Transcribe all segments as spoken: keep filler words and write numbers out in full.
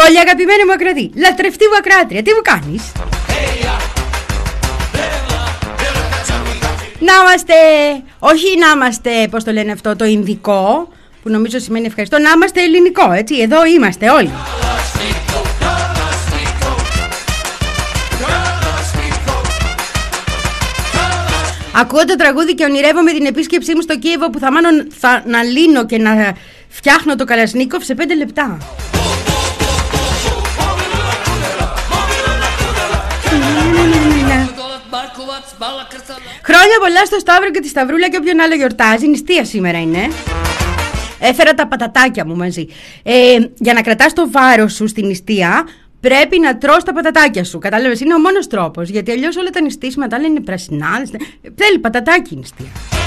Πολύ αγαπημένη μου ακροατή, λατρευτή μου ακράτρια, τι μου κάνεις? Να είμαστε, όχι να είμαστε, πώς το λένε αυτό, το ινδικό, που νομίζω σημαίνει ευχαριστώ, να είμαστε ελληνικό, έτσι, εδώ είμαστε όλοι. Ακούω το τραγούδι και ονειρεύομαι την επίσκεψή μου στο Κίεβο που θα μάλλον θα να λύνω και να φτιάχνω το Καλασνίκοφ σε πέντε λεπτά. Χρόνια πολλά στο Σταύρο και τη Σταυρούλα και όποιον άλλο γιορτάζει. Νηστεία σήμερα είναι. Έφερα τα πατατάκια μου μαζί. Ε, για να κρατάς το βάρος σου στην νηστεία πρέπει να τρως τα πατατάκια σου. Κατάλαβες, είναι ο μόνος τρόπος. Γιατί αλλιώς όλα τα νηστίσματα άλλα είναι πρασινά. Θέλει πατατάκι η νηστεία.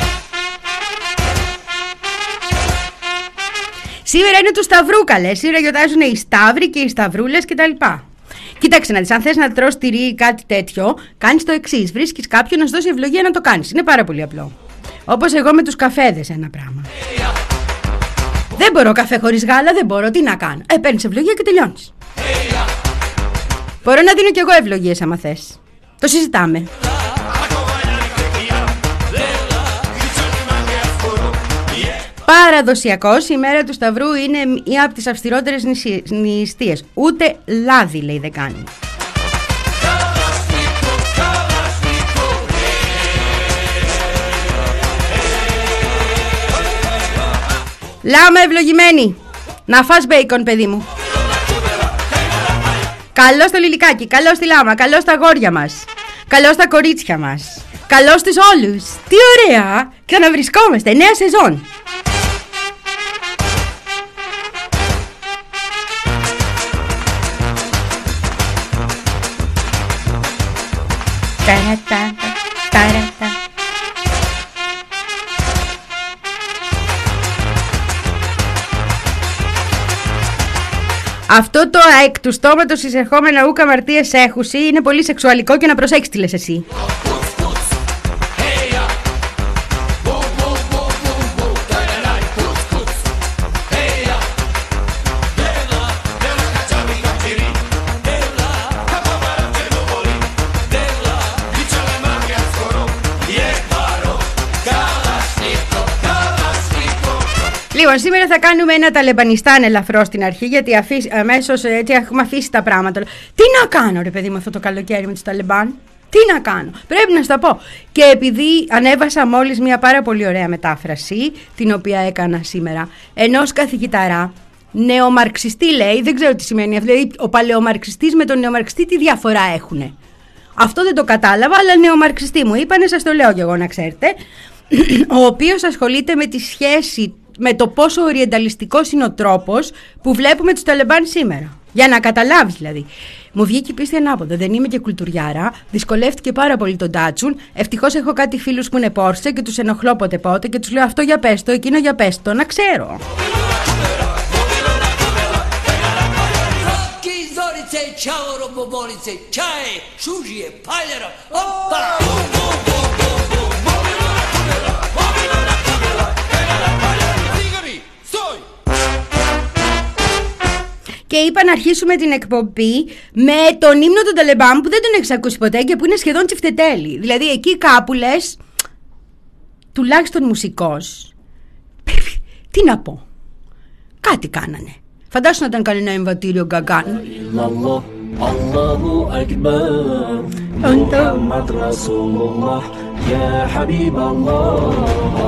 Σήμερα είναι του Σταυρού, καλέ. Σήμερα γιορτάζουν οι Σταύροι και οι Σταυρούλες κτλ. Κοίταξε να δεις, αν θες να τρως τυρί ή κάτι τέτοιο, κάνεις το εξής. Βρίσκεις κάποιον να σου δώσει ευλογία να το κάνεις. Είναι πάρα πολύ απλό. Όπως εγώ με τους καφέδες ένα πράγμα. Δεν μπορώ καφέ χωρίς γάλα, δεν μπορώ, τι να κάνω. Ε, παίρνεις ευλογία και τελειώνεις. Μπορώ να δίνω κι εγώ ευλογίες άμα θες. Το συζητάμε. Παραδοσιακώς η μέρα του Σταυρού είναι μία από τις αυστηρότερες νηστείες. Ούτε λάδι, λέει, δεν κάνει. Λάμα ευλογημένη. Να φας μπέικον, παιδί μου. Καλό στο λιλικάκι, καλό στη λάμα, καλό στα αγόρια μας, καλό στα κορίτσια μας, καλό στους όλους. Τι ωραία! Ξαναβρισκόμαστε, νέα σεζόν. Ταρατα, ταρατα. Αυτό το εκ του στόματος εισερχόμενα ούκα αμαρτίες έχουσι είναι πολύ σεξουαλικό και να προσέξεις τι λες εσύ. Λοιπόν, σήμερα θα κάνουμε ένα Ταλεμπανιστάν ελαφρώ στην αρχή, γιατί αφήσ, αμέσως έτσι έχουμε αφήσει τα πράγματα. Τι να κάνω, ρε παιδί μου, αυτό το καλοκαίρι με τους Ταλεμπάν? Τι να κάνω, πρέπει να σου τα πω. Και επειδή ανέβασα μόλις μια πάρα πολύ ωραία μετάφραση, την οποία έκανα σήμερα, ενός καθηγηταρά, νεομαρξιστή λέει, δεν ξέρω τι σημαίνει, δηλαδή ο παλαιομαρξιστής με τον νεομαρξιστή τι διαφορά έχουνε. Αυτό δεν το κατάλαβα, αλλά νεομαρξιστή μου είπανε, σας το λέω κι εγώ να ξέρετε, ο οποίος ασχολείται με τη σχέση, με το πόσο οριενταλιστικός είναι ο τρόπος που βλέπουμε τους Ταλεμπάν σήμερα. Για να καταλάβεις δηλαδή. Μου βγήκε η πίστη ανάποδα. Δεν είμαι και κουλτουριάρα. Δυσκολεύτηκε πάρα πολύ τον τάτσουν. Ευτυχώς έχω κάτι φίλους που είναι Πόρσε και τους ενοχλώ πότε πότε και τους λέω αυτό για πες το, εκείνο για πες το, να ξέρω. Και είπα να αρχίσουμε την εκπομπή με τον ύμνο των Ταλεμπάν που δεν τον έχεις ακούσει ποτέ και που είναι σχεδόν τσιφτετέλη. Δηλαδή εκεί κάπου λες, τουλάχιστον μουσικός, τι να πω, κάτι κάνανε. Φαντάσου να ήταν κανένα εμβατήριο γκαγκάν. Allahu Akbar Muhammad Rasulullah Ya Habib Allah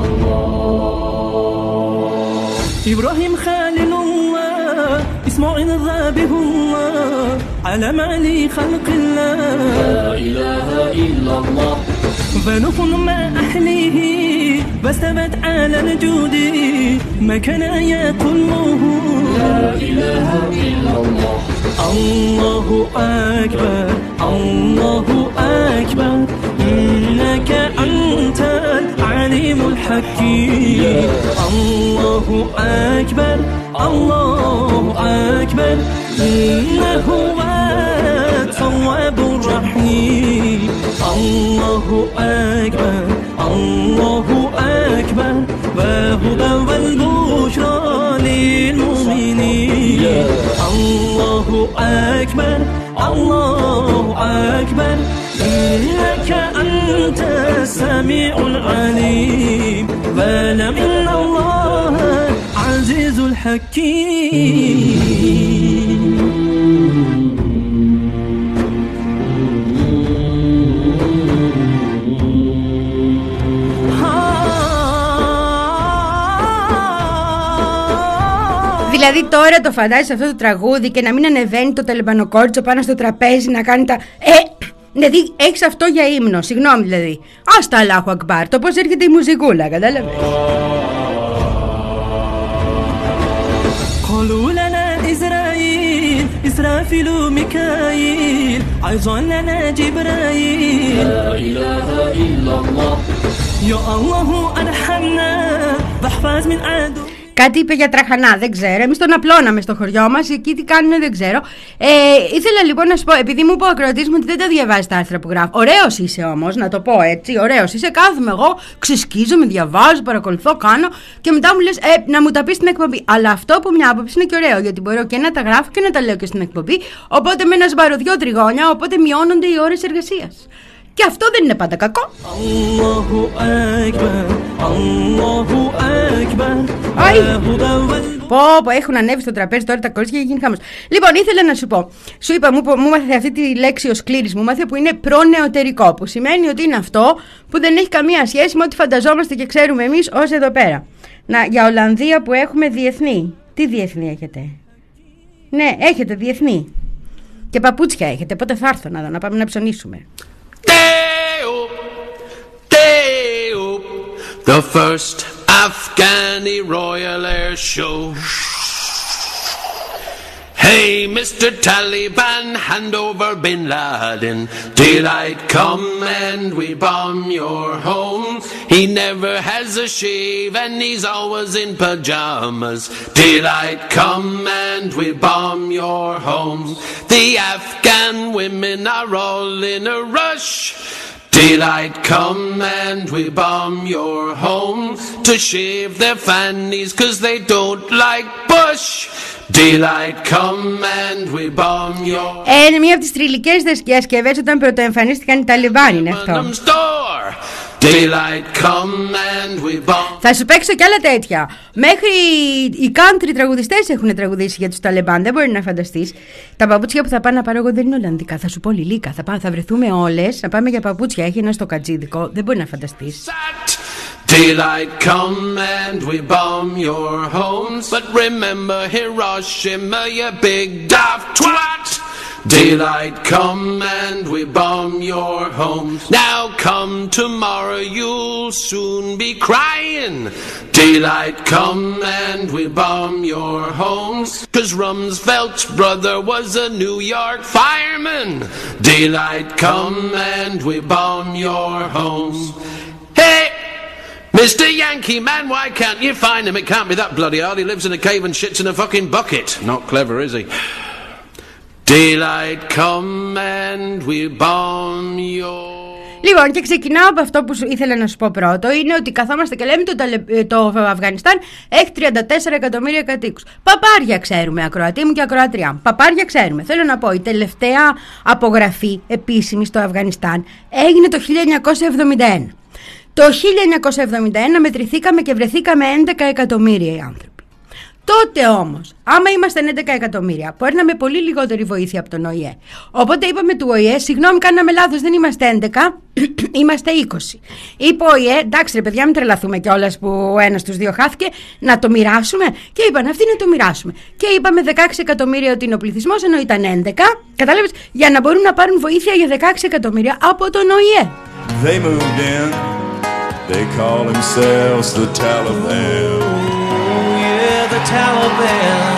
Ibrahim Khalilullah Ismail Zabihullah Alam Ali Khalqillah La ilaha illallah فنوح مع أهله واستوت على الجود ما كان يطلبه لا إله إلا الله الله أكبر الله أكبر إنك أنت العليم الحكيم الله أكبر الله أكبر إنه التواب الرحيم الله أكبر الله أكبر وهدى والبشرى للمؤمنين الله أكبر الله أكبر إنك أنت السميع العليم فاعلم إن الله عزيز الحكيم. Δηλαδή τώρα το φαντάζεσαι αυτό το τραγούδι και να μην ανεβαίνει το ταλιμπανοκόρτσο πάνω στο τραπέζι να κάνει τα... Ε, δηλαδή έχεις αυτό για ύμνο, συγγνώμη δηλαδή. Ας τα Αλάχου Ακμπάρ, το πώς έρχεται η μουζικούλα, κατάλαβες. قالوا لنا إسرائيل إسرافيل ميكائيل أيضا لنا جبرائيل لا إله إلا الله يا الله أرحمنا واحفظ من عدو. Κάτι είπε για τραχανά, δεν ξέρω. Εμείς τον απλώναμε στο χωριό μας, εκεί τι κάνουν δεν ξέρω. Ε, ήθελα λοιπόν να σου πω, επειδή μου είπε ο ακροατής μου ότι δεν τα διαβάζει τα άρθρα που γράφω. Ωραίος είσαι όμως, να το πω έτσι. Ωραίος είσαι. Κάθομαι εγώ, ξεσκίζομαι, διαβάζω, παρακολουθώ, κάνω και μετά μου λες ε, να μου τα πεις στην εκπομπή. Αλλά αυτό που μια άποψη είναι και ωραίο, γιατί μπορώ και να τα γράφω και να τα λέω και στην εκπομπή. Οπότε με ένα σμπαροδιό τριγώνια, οπότε μειώνονται οι ώρες εργασίας. Και αυτό δεν είναι πάντα κακό. Allahu Akbar, Allahu Akbar. Πω, πω, έχουν ανέβει στο τραπέζι τώρα τα κορίτσια και γίνει χάμος. Λοιπόν, ήθελα να σου πω. Σου είπα, μου, μου μάθε αυτή τη λέξη ο Σκλήρης, μου μάθε που είναι προνεωτερικό. Που σημαίνει ότι είναι αυτό που δεν έχει καμία σχέση με ό,τι φανταζόμαστε και ξέρουμε εμείς ως εδώ πέρα. Να, για Ολλανδία που έχουμε διεθνή. Τι διεθνή έχετε? Ναι, έχετε διεθνή. Και παπούτσια έχετε. Πότε θα έρθω να δω, να πάμε να ψωνίσουμε. The first Afghani Royal Air Show. Hey, Mister Taliban, hand over Bin Laden. Daylight come and we bomb your home. He never has a shave and he's always in pajamas. Daylight come and we bomb your homes. The Afghan women are all in a rush. Daylight come and we bomb your homes to shave their fannies cause they don't like Bush. Daylight come and we bomb your... Ε, μία από τις τριλικές διασκευές όταν πρωτοεμφανίστηκαν οι Ταλιμπάν είναι αυτό. Daylight come and we bomb... Θα σου παίξω κι άλλα τέτοια. Μέχρι οι country τραγουδιστές έχουν τραγουδήσει για τους Ταλιμπάν. Δεν μπορεί να φανταστείς. Τα παπούτσια που θα πάω να πάρω εγώ δεν είναι Ολλανδικά. Θα σου πω Λιλίκα. Θα, πά, θα βρεθούμε όλες να πάμε για παπούτσια. Έχει ένα στο κατζίδικο. Δεν μπορεί να φανταστείς. Daylight come and we bomb your homes. But remember Hiroshima, you big daft twat. Daylight come and we bomb your homes. Now come tomorrow you'll soon be crying. Daylight come and we bomb your homes. Cause Rumsfeld's brother was a New York fireman. Daylight come and we bomb your homes. Hey! Mister Yankee Man, why can't you find him? It can't be that bloody hard. He lives in a cave and shits in a fucking bucket. Not clever, is he? Daylight come and we bomb your... Λοιπόν, και ξεκινάω από αυτό που σου ήθελα να σου πω πρώτο. Είναι ότι καθόμαστε και λέμε το, το Αφγανιστάν έχει τριάντα τέσσερα εκατομμύρια κατοίκους. Παπάρια ξέρουμε, ακροατή μου και ακροατριά μου. Παπάρια ξέρουμε. Θέλω να πω, η τελευταία απογραφή επίσημη στο Αφγανιστάν έγινε το χίλια εννιακόσια εβδομήντα ένα. Το χίλια εννιακόσια εβδομήντα ένα μετρηθήκαμε και βρεθήκαμε έντεκα εκατομμύρια οι άνθρωποι. Τότε όμως, άμα ήμασταν έντεκα εκατομμύρια, παίρναμε πολύ λιγότερη βοήθεια από τον Ο Η Ε. Οπότε είπαμε του Ο Η Ε, συγγνώμη, κάναμε λάθος, δεν είμαστε έντεκα, είμαστε είκοσι. Είπε ο Ο Η Ε, εντάξει ρε παιδιά, μην τρελαθούμε κιόλας που ο ένας τους δύο χάθηκε, να το μοιράσουμε. Και είπαν αυτοί να το μοιράσουμε. Και είπαμε δεκαέξι εκατομμύρια ότι είναι ο πληθυσμός, ενώ ήταν έντεκα, κατάλαβες, για να μπορούν να πάρουν βοήθεια για δεκαέξι εκατομμύρια από τον Ο Η Ε. They moved in, they call themselves the Taliban. The Taliban,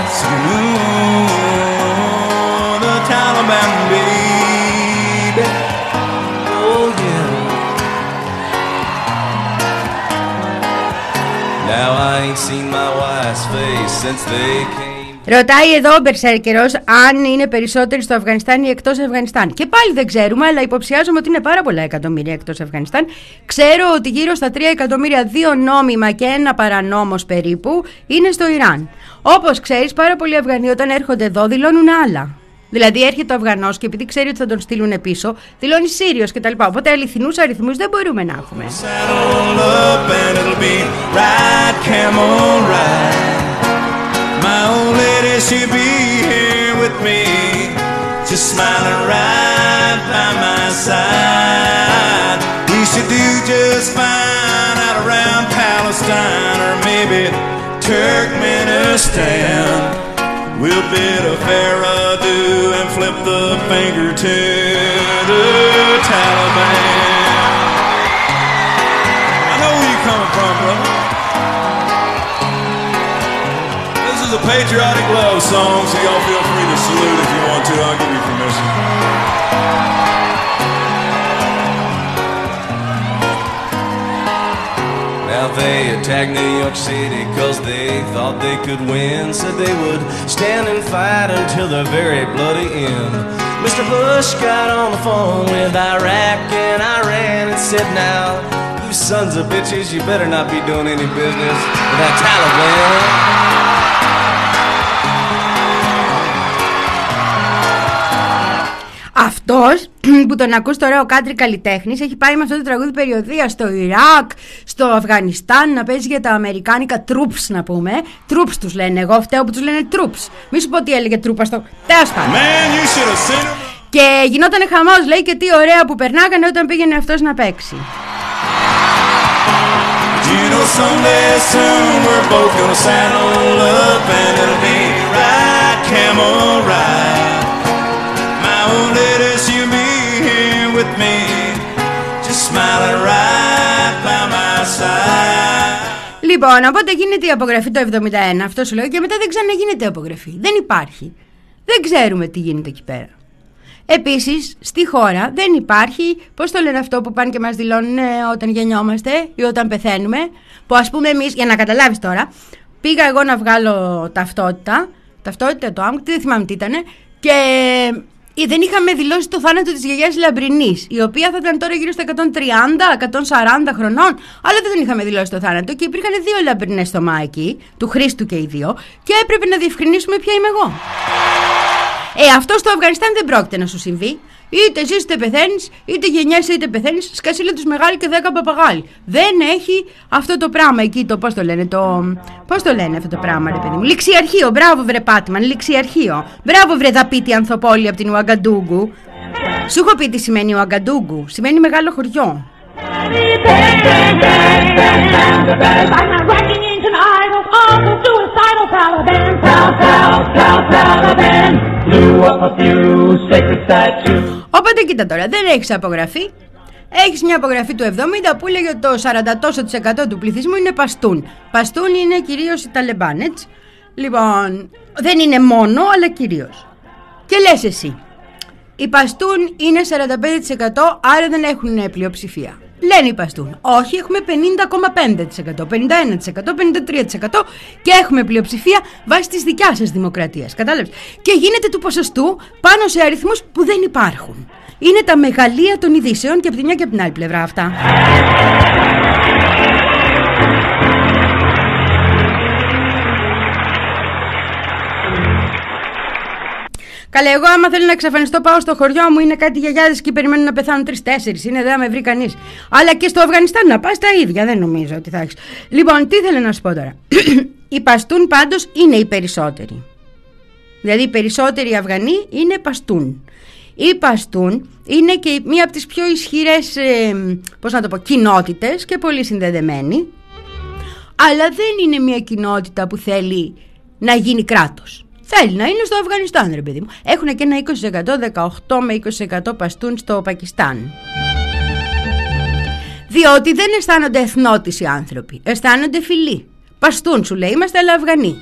Ooh, the Taliban, baby. Oh yeah. Now I ain't seen my wife's face since they came. Ρωτάει εδώ ο Μπερσέρκερος αν είναι περισσότεροι στο Αφγανιστάν ή εκτός Αφγανιστάν. Και πάλι δεν ξέρουμε, αλλά υποψιάζομαι ότι είναι πάρα πολλά εκατομμύρια εκτός Αφγανιστάν. Ξέρω ότι γύρω στα τρία εκατομμύρια, δύο νόμιμα και ένα παρανόμος περίπου, είναι στο Ιράν. Όπως ξέρεις, πάρα πολλοί Αφγανοί όταν έρχονται εδώ δηλώνουν άλλα. Δηλαδή έρχεται ο Αφγανός και επειδή ξέρει ότι θα τον στείλουν πίσω, δηλώνει Σύριος κτλ. Οπότε αληθινούς αριθμούς δεν μπορούμε να έχουμε. My old lady, she'll be here with me, just smiling right by my side. We should do just fine out around Palestine or maybe Turkmenistan. We'll bid a fair adieu and flip the finger to the Taliban. I know where you're coming from, brother. This is a patriotic love song, so y'all feel free to salute if you want to. I'll give you permission. Now they attacked New York City cause they thought they could win. Said they would stand and fight until the very bloody end. Mister Bush got on the phone with Iraq and Iran and said, now, you sons of bitches, you better not be doing any business with that Taliban. Αυτός που τον ακούς τώρα, ο country καλλιτέχνης, έχει πάει με αυτό το τραγούδι περιοδία στο Ιράκ, στο Αφγανιστάν, να παίζει για τα αμερικάνικα troops, να πούμε. Troops τους λένε, εγώ φταίω που τους λένε troops. Μη σου πω τι έλεγε τρούπα στο... Τέλος πάντων. Και γινότανε χαμός, λέει, και τι ωραία που περνάγανε όταν πήγαινε αυτός να παίξει. You know, someday soon we're both gonna saddle up and it'll be right, camel ride. My old lady, she'll be here with me, just smiling right by my side. Λοιπόν, οπότε γίνεται η απογραφή το εβδομήντα ένα, αυτό σου λέω, και μετά δεν ξαναγίνεται η απογραφή. Δεν υπάρχει. Δεν ξέρουμε τι γίνεται εκεί πέρα. Επίσης, στη χώρα δεν υπάρχει, πώς το λένε αυτό που πάνε και μας δηλώνουν όταν γεννιόμαστε ή όταν πεθαίνουμε, που ας πούμε εμείς, για να καταλάβεις τώρα, πήγα εγώ να βγάλω ταυτότητα, ταυτότητα το άμμο, δεν θυμάμαι τι ήτανε, και δεν είχαμε δηλώσει το θάνατο της γιαγιάς Λαμπρινής, η οποία θα ήταν τώρα γύρω στα εκατόν τριάντα με εκατόν σαράντα χρονών, αλλά δεν είχαμε δηλώσει το θάνατο και υπήρχαν δύο Λαμπρινές στο Μάικι, του Χρήστου και οι δύο, και έπρεπε να διευκρινίσουμε ποια είμαι εγώ. Ε, αυτό στο Αφγανιστάν δεν πρόκειται να σου συμβεί. Είτε ζεις είτε πεθαίνεις, είτε γεννιέσαι είτε πεθαίνεις, σκασίλα τους μεγάλη και δέκα παπαγάλοι. Δεν έχει αυτό το πράγμα εκεί, το πώς το λένε, το... Πώς το λένε αυτό το πράγμα, ρε παιδί μου. Ληξιαρχείο, μπράβο βρε Πάτμαν, ληξιαρχείο. Μπράβο βρε δαπίτη ανθοπόλη από την Ουαγκαντούγκου. Σου έχω πει τι σημαίνει Ουαγκαντούγκου, σημαίνει μεγάλο χωριό. Οπότε κοίτα τώρα, δεν έχεις απογραφή. Έχεις μια απογραφή του εβδομήντα που λέγει ότι το σαράντα τοις εκατό του πληθυσμού είναι Παστούν. Παστούν είναι κυρίως οι Ταλεμπάν, έτσι. Λοιπόν, δεν είναι μόνο, αλλά κυρίως. Και λες εσύ, οι Παστούν είναι σαράντα πέντε τοις εκατό, άρα δεν έχουν πλειοψηφία. Λένε οι Παστούν, όχι, έχουμε πενήντα κόμμα πέντε τοις εκατό, πενήντα ένα τοις εκατό, πενήντα τρία τοις εκατό και έχουμε πλειοψηφία βάσει της δικιάς σας δημοκρατίας. Κατάλαβες? Και γίνεται του ποσοστού πάνω σε αριθμούς που δεν υπάρχουν. Είναι τα μεγαλεία των ειδήσεων και από τη μια και από την άλλη πλευρά αυτά. Καλέ, εγώ άμα θέλω να εξαφανιστώ πάω στο χωριό μου, είναι κάτι γιαγιάδες και περιμένουν να πεθάνουν τρεις-τέσσερις, είναι δεν θα με βρει κανείς. Αλλά και στο Αφγανιστάν να πας τα ίδια, δεν νομίζω ότι θα έχεις. Λοιπόν, τι θέλω να σου πω τώρα. Οι Παστούν πάντως είναι οι περισσότεροι. Δηλαδή οι περισσότεροι Αφγανοί είναι Παστούν. Οι Παστούν είναι και μία από τις πιο ισχυρές, ε, πώς να το πω, κοινότητες και πολύ συνδεδεμένοι. Αλλά δεν είναι μία κοινότητα που θέλει να γίνει κράτος. Θέλει να είναι στο Αφγανιστάν, ρε παιδί μου. Έχουν και ένα είκοσι τοις εκατό, δεκαοκτώ με είκοσι τοις εκατό Παστούν στο Πακιστάν. Διότι δεν αισθάνονται εθνότες οι άνθρωποι. Αισθάνονται φιλοί. Παστούν σου λέει, είμαστε αλλά Αφγανοί.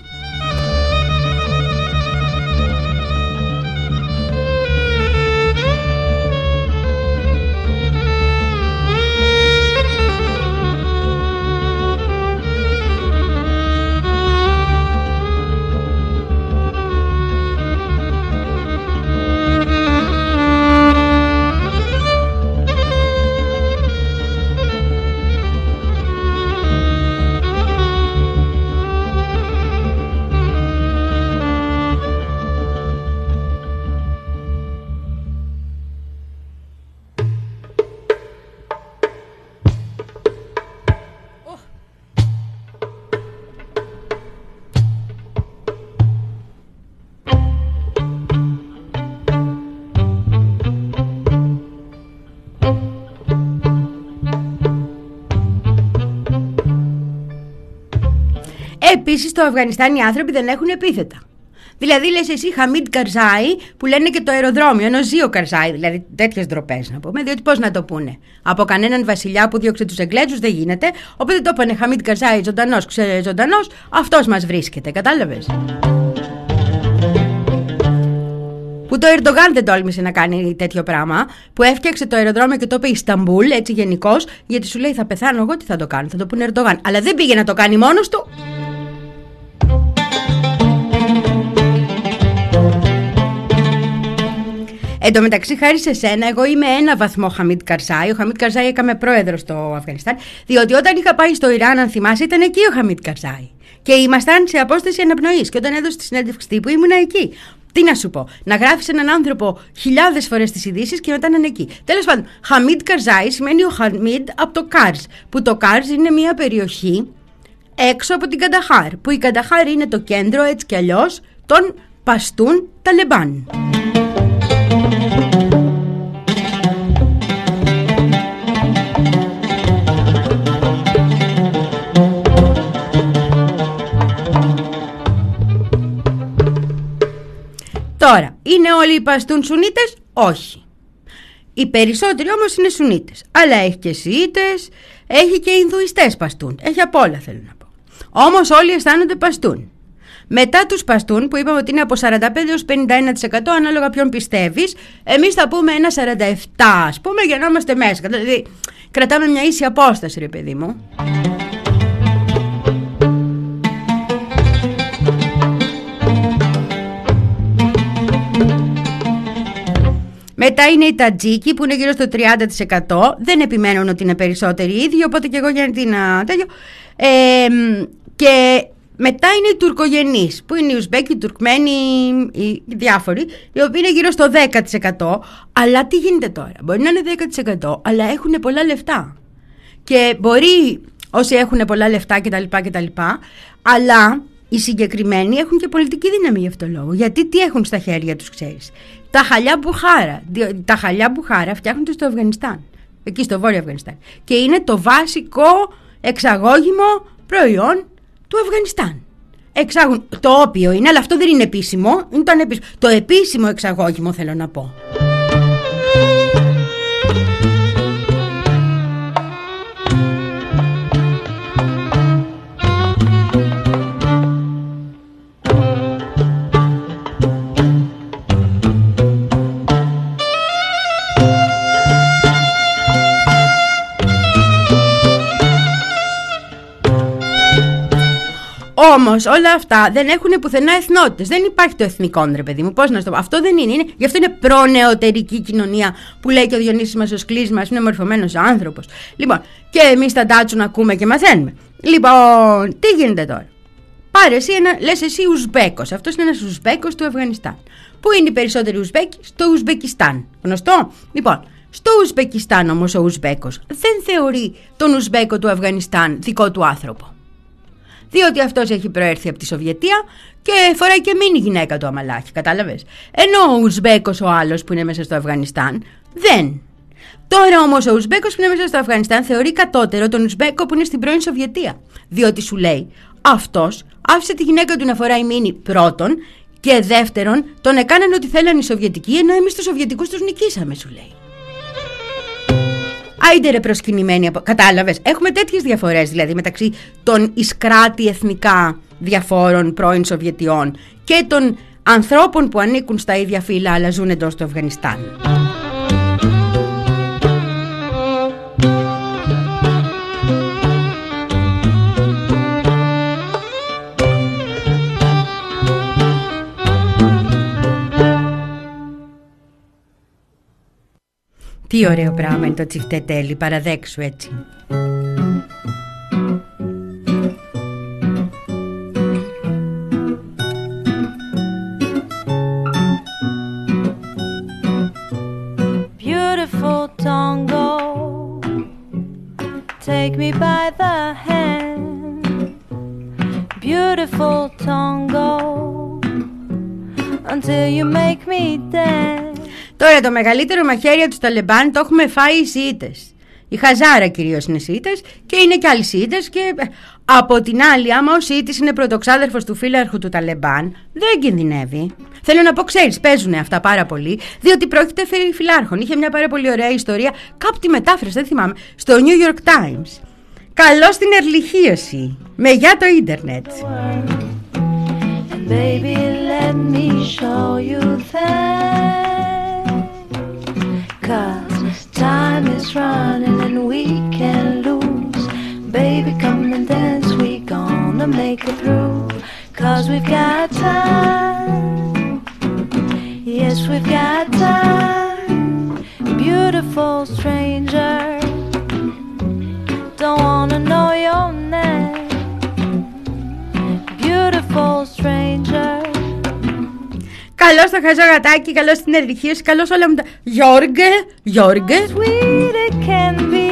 επίσης στο Αφγανιστάν οι άνθρωποι δεν έχουν επίθετα. Δηλαδή λες εσύ Χαμίντ Καρζάι που λένε και το αεροδρόμιο, ενώ ζει ο Καρζάι, δηλαδή τέτοιες ντροπές να πούμε, διότι πώς να το πούνε. Από κανέναν βασιλιά που διώξε τους Εγγλέζους δεν γίνεται, οπότε το είπανε Χαμίντ Καρζάι ζωντανός, ξέρε ζωντανός, αυτός μας βρίσκεται, κατάλαβες. Που το Ερντογάν δεν τόλμησε να κάνει τέτοιο πράγμα, που έφτιαξε το αεροδρόμιο και το είπε Ισταμπούλ, έτσι γενικώς, γιατί σου λέει θα πεθάνω εγώ, τι θα το κάνω, θα το πούνε Ερντογάν. Αλλά δεν πήγε να το κάνει μόνος του. Εν τω μεταξύ, χάρη σε σένα, εγώ είμαι ένα βαθμό Χαμίντ Καρζάι. Ο Χαμίντ Καρζάι έκαμε πρόεδρο στο Αφγανιστάν, διότι όταν είχα πάει στο Ιράν, αν θυμάσαι, ήταν εκεί ο Χαμίντ Καρζάι. Και ήμασταν σε απόσταση αναπνοής. Και όταν έδωσε τη συνέντευξη τύπου, ήμουνα εκεί. Τι να σου πω, να γράφεις έναν άνθρωπο χιλιάδες φορές τις ειδήσεις και μετά να είναι εκεί. Τέλος πάντων, Χαμίντ Καρζάι σημαίνει ο Χαμίντ από το Καρζ, που το Καρζ είναι μια περιοχή έξω από την Κανταχάρ, που η Κανταχάρ είναι το κέντρο έτσι κι αλλιώς των Παστούν Ταλεμπάν. Τώρα, είναι όλοι οι Παστούν Σουνίτες? Όχι. Οι περισσότεροι όμως είναι Σουνίτες. Αλλά έχει και Σιήτες, έχει και Ινδουιστές Παστούν. Έχει απ' όλα θέλω να πω. Όμως όλοι αισθάνονται Παστούν. Μετά τους Παστούν που είπαμε ότι είναι από σαράντα πέντε έως πενήντα ένα τοις εκατό ανάλογα ποιον πιστεύεις, εμείς θα πούμε ένα σαράντα επτά τοις εκατό ας πούμε για να είμαστε μέσα. Δηλαδή κρατάμε μια ίση απόσταση ρε παιδί μου. Μετά είναι οι Τατζίκοι που είναι γύρω στο τριάντα τοις εκατό. Δεν επιμένουν ότι είναι περισσότεροι οι ίδιοι, οπότε και εγώ για την τέτοιο. Ε, και μετά είναι οι Τουρκογενείς, που είναι οι Ουσμπέκοι, οι Τουρκμένοι, οι διάφοροι, οι οποίοι είναι γύρω στο δέκα τοις εκατό. Αλλά τι γίνεται τώρα? Μπορεί να είναι δέκα τοις εκατό, αλλά έχουν πολλά λεφτά. Και μπορεί όσοι έχουν πολλά λεφτά κτλ. κτλ αλλά οι συγκεκριμένοι έχουν και πολιτική δύναμη γι' αυτό λόγο. Γιατί τι έχουν στα χέρια τους, ξέρεις? Τα χαλιά μπουχάρα. Τα χαλιά μπουχάρα φτιάχνονται στο Αφγανιστάν. Εκεί στο βόρειο Αφγανιστάν. Και είναι το βασικό εξαγώγημο προϊόν του Αφγανιστάν. Εξάγουν. Το όπιο είναι, αλλά αυτό δεν είναι επίσημο. Είναι το ανεπίσημο. Το επίσημο εξαγώγημο θέλω να πω. Όμως όλα αυτά δεν έχουν πουθενά εθνότητες. Δεν υπάρχει το εθνικό, ρε παιδί μου. Πώς να το πω? Αυτό δεν είναι. είναι. Γι' αυτό είναι προνεωτερική κοινωνία που λέει και ο Διονύσης μας ο Σκλής μας είναι μορφωμένος άνθρωπος. Λοιπόν, και εμείς τα τάτσου να ακούμε και μαθαίνουμε. Λοιπόν, τι γίνεται τώρα? Πάρε εσύ ένα, λες εσύ Ουσμπέκος. Αυτός είναι ένας Ουσμπέκος του Αφγανιστάν. Πού είναι οι περισσότεροι Ουσμπέκοι? Στο Ουσμπεκιστάν. Γνωστό? Λοιπόν, στο Ουσμπεκιστάν όμως ο Ουσμπέκος δεν θεωρεί τον Ουσμπέκο του Αφγανιστάν δικό του άνθρωπο. Διότι αυτός έχει προέρθει από τη Σοβιετία και φοράει και μίνι γυναίκα του αμαλάχη, κατάλαβες? Ενώ ο Ουσμπέκος ο άλλος που είναι μέσα στο Αφγανιστάν δεν. Τώρα όμως ο Ουσμπέκος που είναι μέσα στο Αφγανιστάν θεωρεί κατώτερο τον Ουσμπέκο που είναι στην πρώην Σοβιετία. Διότι σου λέει αυτός άφησε τη γυναίκα του να φοράει μίνι πρώτον και δεύτερον τον έκαναν ότι θέλαν οι Σοβιετικοί ενώ εμείς τους Σοβιετικούς τους νικήσαμε, σου λέει. Άιντε ρε προσκυνημένοι, κατάλαβες? Έχουμε τέτοιες διαφορές δηλαδή μεταξύ των ισκράτη εθνικά διαφόρων πρώην Σοβιετιών και των ανθρώπων που ανήκουν στα ίδια φύλλα αλλά ζουν εντός του Αφγανιστάν. Τι ωραίο πράγμα είναι το τσιφτετέλι, παραδέξου έτσι. Beautiful tango, take me by the hand. Beautiful tango, until you make me dance. Τώρα το μεγαλύτερο μαχαίρια του Ταλεμπάν το έχουμε φάει οι Σιήτες. Οι Χαζάρα κυρίως είναι Σιήτες και είναι και άλλοι Σιήτες και... Από την άλλη, άμα ο Σίτης είναι πρωτοξάδερφος του φύλαρχου του Ταλεμπάν, δεν κινδυνεύει. Θέλω να πω, ξέρεις, παίζουν αυτά πάρα πολύ, διότι πρόκειται περί φυλάρχων. Είχε μια πάρα πολύ ωραία ιστορία, κάπου τη μετάφραση, δεν θυμάμαι, στο New York Times. Καλώς την ερλιχίωση, με για το ίντερνετ. And baby, let me show you that. 'Cause time is running and we can lose. Baby, come and dance, we gonna make it through. 'Cause we've got time. Yes, we've got time. Beautiful stranger, don't wanna know your name. Beautiful stranger. Καλώς το χαζογατάκι, καλώς την ερλιχίωση, καλώς όλα μου τα... Γιώργε, Γιώργε. Sweet it can be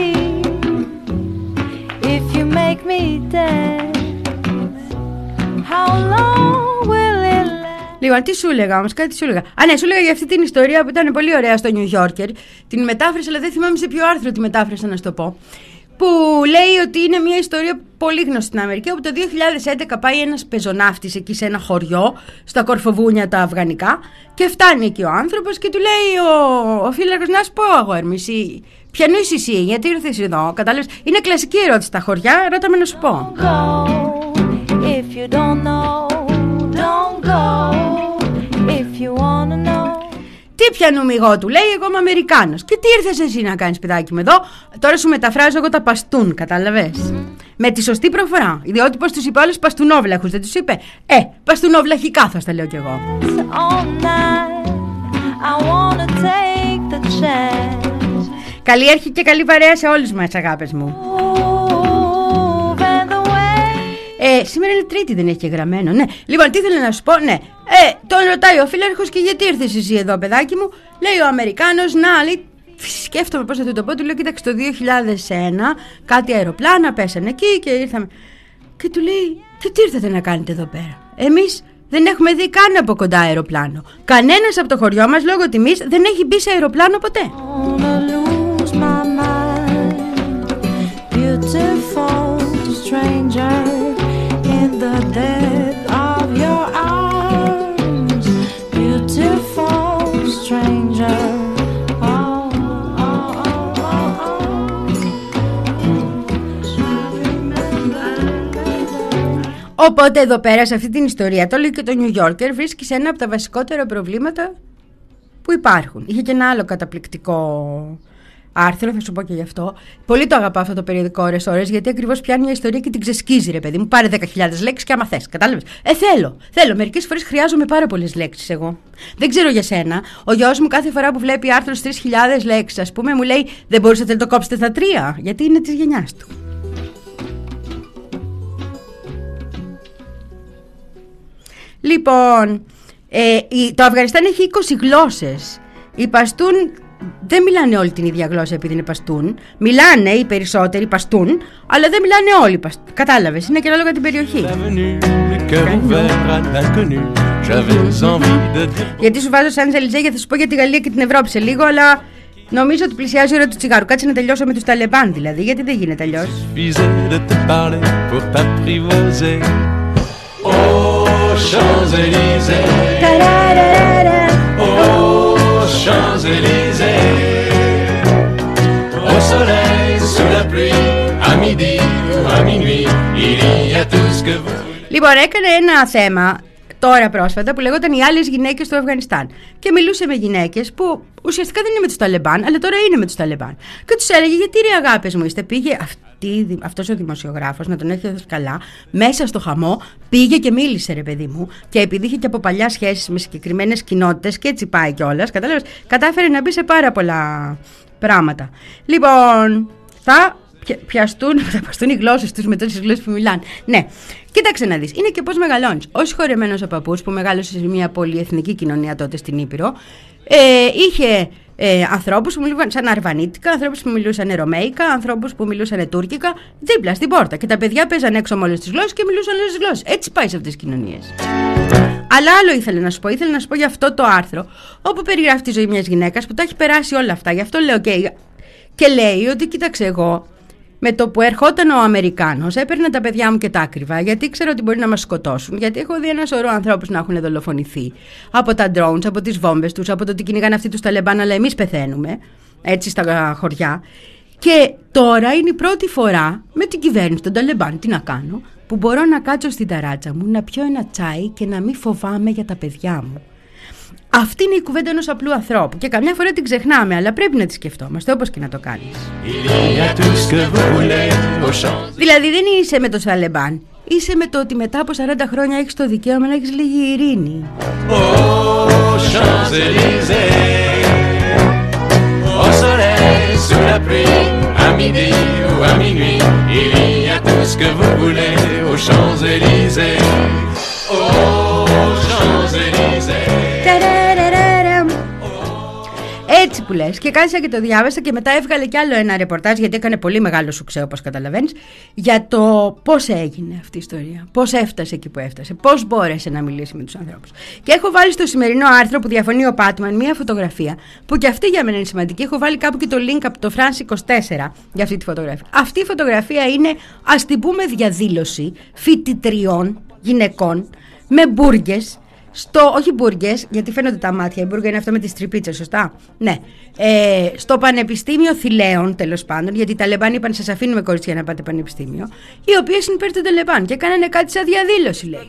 if you make me dance. How long will it last? Λοιπόν, τι σου έλεγα όμως, κάτι σου έλεγα. Α, ναι, σου έλεγα για αυτή την ιστορία που ήταν πολύ ωραία στο New Yorker. Την μετάφρασα, αλλά δεν θυμάμαι σε ποιο άρθρο τη μετάφρασα, να σου το πω. Που λέει ότι είναι μια ιστορία πολύ γνωστή στην Αμερική, όπου το δύο χιλιάδες έντεκα πάει ένας πεζοναύτης εκεί σε ένα χωριό, στα κορφοβούνια τα αφγανικά, και φτάνει εκεί ο άνθρωπος και του λέει ο, ο φύλακος, να σου πω αγόρι μου, εσύ, ποιανού είσαι εσύ, γιατί ήρθες εδώ, κατάλαβες. Είναι κλασική ερώτηση στα χωριά, ρώτα με να σου πω. Go if you don't know, don't go if you wanna know. Τι πιανούμαι εγώ, του λέει, εγώ είμαι Αμερικάνος. Και τι ήρθες εσύ να κάνεις, παιδάκι μου, εδώ. Τώρα σου μεταφράζω εγώ τα παστούν, κατάλαβες. Mm-hmm. Με τη σωστή προφορά. Διότι πως τους είπε όλους παστουνόβλαχους, δεν τους είπε. Ε, παστουνόβλαχικά θα τα λέω κι εγώ. Καλή αρχή και καλή παρέα σε όλους μας, αγάπες μου. Ε, σήμερα είναι Τρίτη, δεν έχει και γραμμένο, ναι. Λοιπόν, τι ήθελα να σου πω, ναι. Ε, τον ρωτάει ο φύλαρχος, και γιατί ήρθες εσύ εδώ, παιδάκι μου. Λέει ο Αμερικάνος, να, λέει, σκέφτομαι πώς θα του το πω. Του λέω, κοίταξε, το δύο χιλιάδες ένα κάτι αεροπλάνα πέσανε εκεί και ήρθαμε. Και του λέει, και τι ήρθατε να κάνετε εδώ πέρα? Εμείς δεν έχουμε δει καν από κοντά αεροπλάνο. Κανένας από το χωριό μας, λόγω τιμής, δεν έχει μπει σε αεροπλάνο ποτέ. In the depth of your arms, beautiful stranger. Oh, oh, oh, oh, oh. Οπότε εδώ πέρα σε αυτή την ιστορία, το λέει και το New Yorker, βρίσκεις ένα από τα βασικότερα προβλήματα που υπάρχουν. Είχε και ένα άλλο καταπληκτικό άρθρο, θα σου πω και γι' αυτό. Πολύ το αγαπάω αυτό το περιοδικό ώρες-ώρες, γιατί ακριβώς πιάνει μια ιστορία και την ξεσκίζει, ρε παιδί μου. Πάρε δέκα χιλιάδες λέξεις και άμα θες, κατάλαβες. Ε, θέλω, θέλω. Μερικές φορές χρειάζομαι πάρα πολλές λέξεις εγώ. Δεν ξέρω για σένα. Ο γιος μου κάθε φορά που βλέπει άρθρο στις τρεις χιλιάδες λέξεις, ας πούμε, μου λέει, δεν μπορούσατε να το κόψετε στα τρία, γιατί είναι της γενιάς του. Λοιπόν, ε, το Αφγανιστάν έχει είκοσι γλώσσες. Οι Παστούν δεν μιλάνε όλη την ίδια γλώσσα επειδή είναι Παστούν. Μιλάνε οι περισσότεροι Παστούν, αλλά δεν μιλάνε όλοι Παστούν. Κατάλαβες, είναι και ανάλογα την περιοχή. Γιατί σου βάζω σαν Ζελιζέ, γιατί θα σου πω για τη Γαλλία και την Ευρώπη σε λίγο, αλλά νομίζω ότι πλησιάζει η ώρα του τσιγάρου. Κάτσε να τελειώσω με τους Ταλεμπάν δηλαδή, γιατί δεν γίνεται αλλιώς. Au soleil, sous la pluie, à midi ou à minuit, il y a tout ce que vous... Λοιπόν, έκανε ένα θέμα τώρα πρόσφατα που λεγόταν οι άλλες γυναίκες του Αφγανιστάν. Και μιλούσε με γυναίκες που ουσιαστικά δεν είναι με τους Ταλεμπάν, αλλά τώρα είναι με τους Ταλεμπάν. Και τους έλεγε, γιατί ρε αγάπες μου είστε, πήγε αυτή, αυτός ο δημοσιογράφος, να τον έχει καλά, μέσα στο χαμό, πήγε και μίλησε ρε παιδί μου. Και επειδή είχε και από παλιά σχέσεις με συγκεκριμένες κοινότητες, και έτσι πάει κιόλας, κατάλαβες, κατάφερε να μπει σε πάρα πολλά πράγματα. Λοιπόν, θα πιαστούν, θα πιαστούν οι γλώσσες τους με τόσες γλώσσες που μιλάνε. Ναι, κοίταξε να δεις, είναι και πώς μεγαλώνεις. Ως συγχωρεμένος ο παππούς που μεγάλωσε σε μια πολυεθνική κοινωνία τότε στην Ήπειρο, ε, είχε ε, ανθρώπους που μιλούσαν σαν αρβανίτικα, ανθρώπους που μιλούσαν ρωμαϊκά, ανθρώπους που μιλούσαν τουρκικά, δίπλα στην πόρτα. Και τα παιδιά παίζαν έξω με όλες τις γλώσσες και μιλούσαν όλες τις γλώσσες. Έτσι πάει σε αυτές τις κοινωνίες. Αλλά άλλο ήθελα να σου πω, ήθελα να σου πω για αυτό το άρθρο, όπου περιγράφει τη ζωή μιας γυναίκας που τα έχει περάσει όλα αυτά. Γι' αυτό λέω και, και λέει ότι κοίταξε εγώ. Με το που ερχόταν ο Αμερικάνος, έπαιρνα τα παιδιά μου και τα άκρυβα, γιατί ήξερα ότι μπορεί να μας σκοτώσουν. Γιατί έχω δει ένα σωρό ανθρώπους να έχουν δολοφονηθεί από τα drones, από τις βόμβες τους, από το ότι κυνηγάνε αυτοί τους Ταλεμπάν, αλλά εμείς πεθαίνουμε έτσι στα χωριά. Και τώρα είναι η πρώτη φορά με την κυβέρνηση των Ταλεμπάν, τι να κάνω, που μπορώ να κάτσω στην ταράτσα μου, να πιω ένα τσάι και να μην φοβάμαι για τα παιδιά μου. Αυτή είναι η κουβέντα ενός απλού ανθρώπου και καμιά φορά την ξεχνάμε, αλλά πρέπει να τη σκεφτόμαστε, όπως και να το κάνεις. Δηλαδή δεν είσαι με το Ταλεμπάν, είσαι με το ότι μετά από σαράντα χρόνια έχεις το δικαίωμα να έχεις λίγη ειρήνη. Sous la pluie, à midi ou à minuit, il y a tout ce que vous voulez aux Champs-Élysées. Aux Champs-Élysées. Έτσι που λες, και κάθισα και το διάβασα και μετά έβγαλε κι άλλο ένα ρεπορτάζ, γιατί έκανε πολύ μεγάλο σουξέ, όπως καταλαβαίνεις, για το πώς έγινε αυτή η ιστορία, πώς έφτασε εκεί που έφτασε, πώς μπόρεσε να μιλήσει με τους ανθρώπους. Και έχω βάλει στο σημερινό άρθρο που διαφωνεί ο Πάτμαν μία φωτογραφία, που και αυτή για μένα είναι σημαντική. Έχω βάλει κάπου και το link από το France είκοσι τέσσερα για αυτή τη φωτογραφία. Αυτή η φωτογραφία είναι, ας την πούμε, διαδήλωση φοιτητριών γυναικών με μπουργκες. Στο, όχι μπουργκες, γιατί φαίνονται τα μάτια. Η μπουργκα είναι αυτό με τις τρυπίτσες, σωστά. Ναι. Ε, στο Πανεπιστήμιο Θηλαίων, τέλος πάντων, γιατί οι Ταλεμπάν είπαν: σας αφήνουμε κορίτσια να πάτε πανεπιστήμιο. Οι οποίες είναι υπέρ των Ταλεμπάν και κάνανε κάτι σαν διαδήλωση, λέει.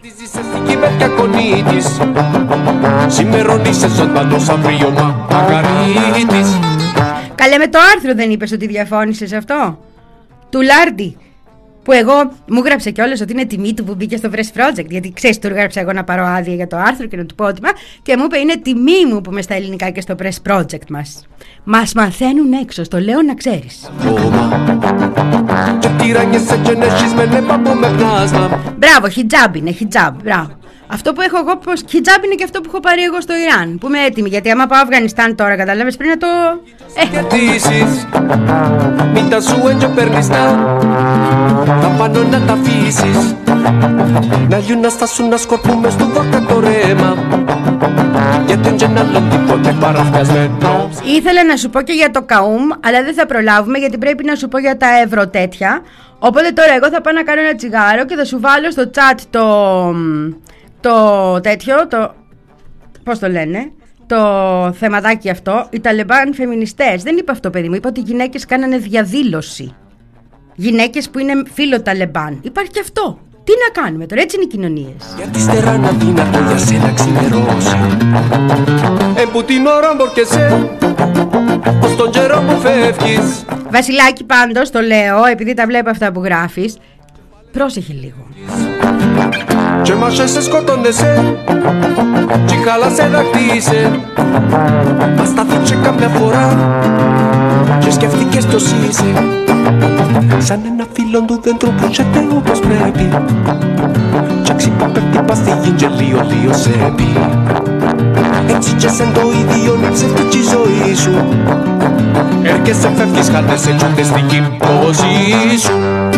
Καλέ, με το άρθρο δεν είπες ότι διαφώνησες αυτό? Του Λάρντι. Που εγώ μου γράψε κιόλας ότι είναι τιμή του που μπήκε στο Fresh Project. Γιατί ξέρεις, του γράψα εγώ να πάρω άδεια για το άρθρο και να του πω ότιμα. Και μου είπε: είναι τιμή μου που είμαι στα ελληνικά και στο Fresh Project μας. Μας μαθαίνουν έξω, στο λέω να ξέρεις. Μπράβο, χιτζάμπ είναι, χιτζάμπ, μπράβο. Αυτό που έχω εγώ, πως χιτζάμπ είναι και αυτό που έχω πάρει εγώ στο Ιράν. Που είμαι έτοιμη, γιατί άμα πάω Αφγανιστάν τώρα, καταλάβες, πριν να το... Ε. Ήθελα να σου πω και για το Καούμ, αλλά δεν θα προλάβουμε, γιατί πρέπει να σου πω για τα ευρώ τέτοια. Οπότε τώρα εγώ θα πάω να κάνω ένα τσιγάρο και θα σου βάλω στο chat το... το τέτοιο, το... πώς το λένε, το θεματάκι αυτό. Οι Ταλεμπάν φεμινιστές. Δεν είπα αυτό, παιδί μου, είπα ότι οι γυναίκες κάνανε διαδήλωση. Γυναίκες που είναι φίλο Ταλεμπάν. Υπάρχει και αυτό. Τι να κάνουμε τώρα, έτσι είναι οι κοινωνίες. Γιατί στερά να δυνατό για σένα ξημερώσει. Εμπού την ώρα μπορκεσέ, ως τον καιρό που φεύγεις. Βασιλάκι, πάντως το λέω, επειδή τα βλέπω αυτά που γράφεις, πρόσεχε λίγο. Και μάχες σε σκοτώνεσαι, κι χάλασε δακτήσε. Μας στάθηξε καμιά φορά και σκεφτήκες ποιος είσαι. Σαν ένα φύλλο του δέντρου που τσέται όπως πρέπει. Κι αξίπα πέφτει πας στη γη και λίγο λίγο σέπει. Έτσι και σαν το ίδιο να ξεφτύξει η ζωή σου. Έρχεσαι, φεύγεις, χάνεσαι κι ούτε στην κυμποζή σου.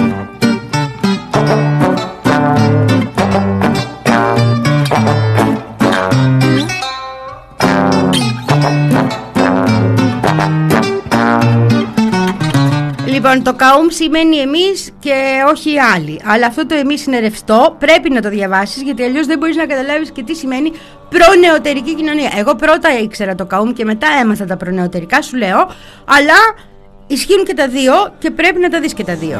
Λοιπόν, το Καούμ σημαίνει εμείς και όχι οι άλλοι. Αλλά αυτό το εμείς είναι ρευστό. Πρέπει να το διαβάσεις, γιατί αλλιώς δεν μπορείς να καταλάβεις και τι σημαίνει προνεωτερική κοινωνία. Εγώ πρώτα ήξερα το Καούμ και μετά έμαθα τα προνεωτερικά, σου λέω. Αλλά ισχύουν και τα δύο και πρέπει να τα δεις και τα δύο.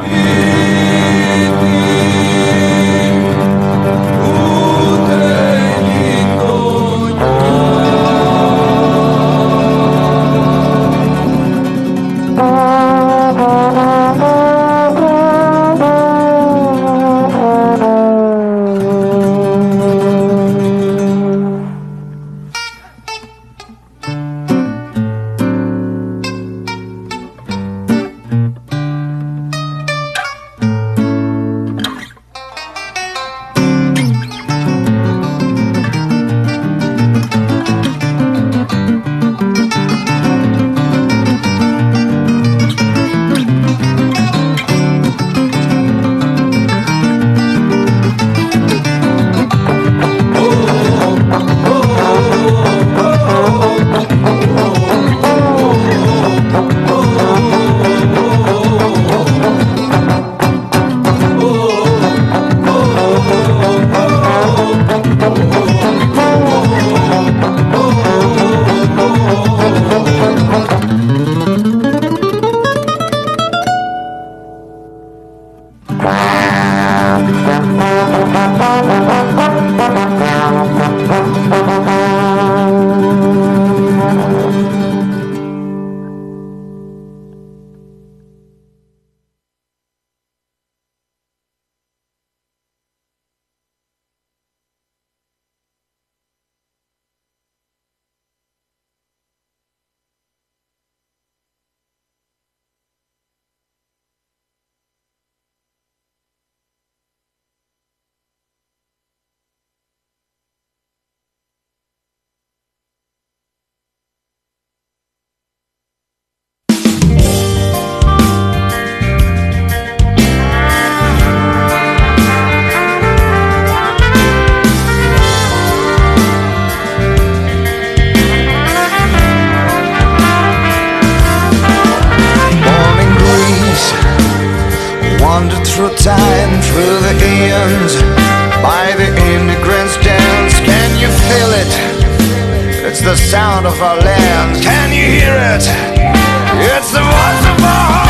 through time, through the eons, by the immigrants' dance. Can you feel it? It's the sound of our land. Can you hear it? It's the voice of our heart.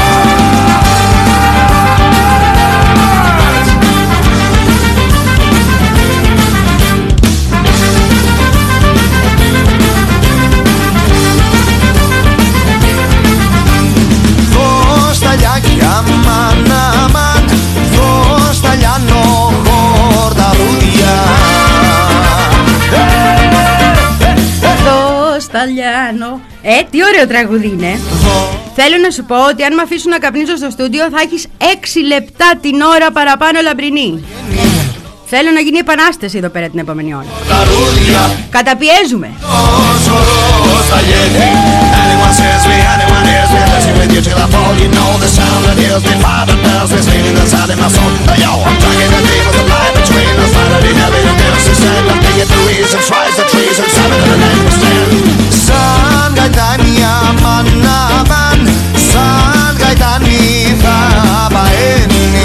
Δώσ' τα λιάκια, αμάν, αμάν. Δώσ' τα λιάνο, χορταρούδια. Δώσ' τα λιάνο. Ε, τι ωραίο τραγούδι είναι. Θέλω να σου πω ότι αν με αφήσουν να καπνίζω στο στούντιο θα έχεις έξι λεπτά την ώρα παραπάνω, Λαμπρινή. Θέλω να γίνει επανάσταση εδώ πέρα την επόμενη ώρα. Καταπιέζουμε. Σαν γαϊτάνια μανάμαν, σαν γαϊτάνι θα παένει.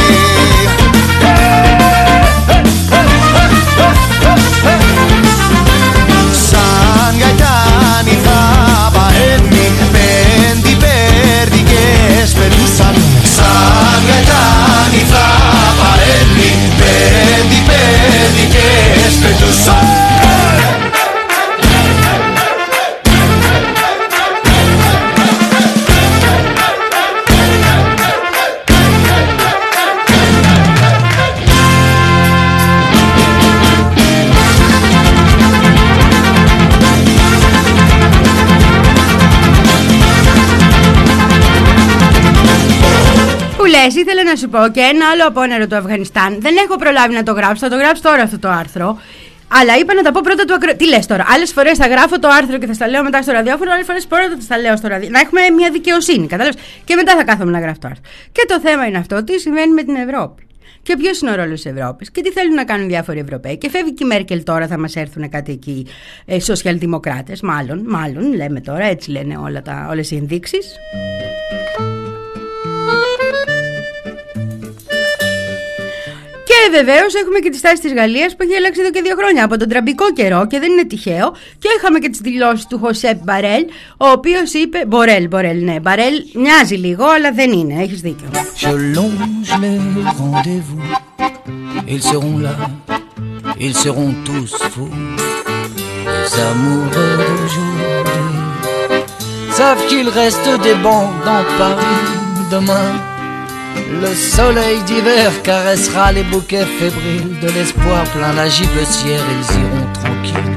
Σαν γαϊτάνι θα παένει, πέντι πέρδικες πετούσαν. Σαν γαϊτάνι θα παένει, πέντι πέρδικες πετούσαν. Λες, ήθελα να σου πω και ένα άλλο απόνερο του Αφγανιστάν. Δεν έχω προλάβει να το γράψω, θα το γράψω τώρα αυτό το άρθρο. Αλλά είπα να τα πω πρώτα του ακρο... Τι λες τώρα, άλλες φορές θα γράφω το άρθρο και θα στα λέω μετά στο ραδιόφωνο, άλλες φορές πρώτα θα στα λέω στο ραδιόφωνο. Να έχουμε μια δικαιοσύνη, κατάλαβες. Και μετά θα κάθομαι να γράφω το άρθρο. Και το θέμα είναι αυτό, τι συμβαίνει με την Ευρώπη. Και ποιος είναι ο ρόλος της Ευρώπης και τι θέλουν να κάνουν διάφοροι Ευρωπαίοι. Και φεύγει και η Μέρκελ τώρα, θα μας έρθουν κάτι εκεί ε, σοσιαλδημοκράτες. Μάλλον, μάλλον λέμε τώρα, έτσι λένε όλα τα, όλες οι ενδείξεις. Και βεβαίως έχουμε και τη στάση της Γαλλίας που έχει αλλάξει εδώ και δύο χρόνια από τον τραμπικό καιρό και δεν είναι τυχαίο. Και είχαμε και τις δηλώσεις του Χωσέπ Μπαρέλ, ο οποίος είπε. Μπορέλ, Μπορέλ, ναι. Μπαρέλ μοιάζει λίγο, αλλά δεν είναι, έχεις δίκιο. Je longe les rendez-vous. Ils seront là, ils seront tous fous. Les amoureux d'aujourd'hui savent qu'il reste des bancs dans Paris demain. Le soleil d'hiver caressera les bouquets fébriles de l'espoir plein la gibecière, ils iront tranquilles.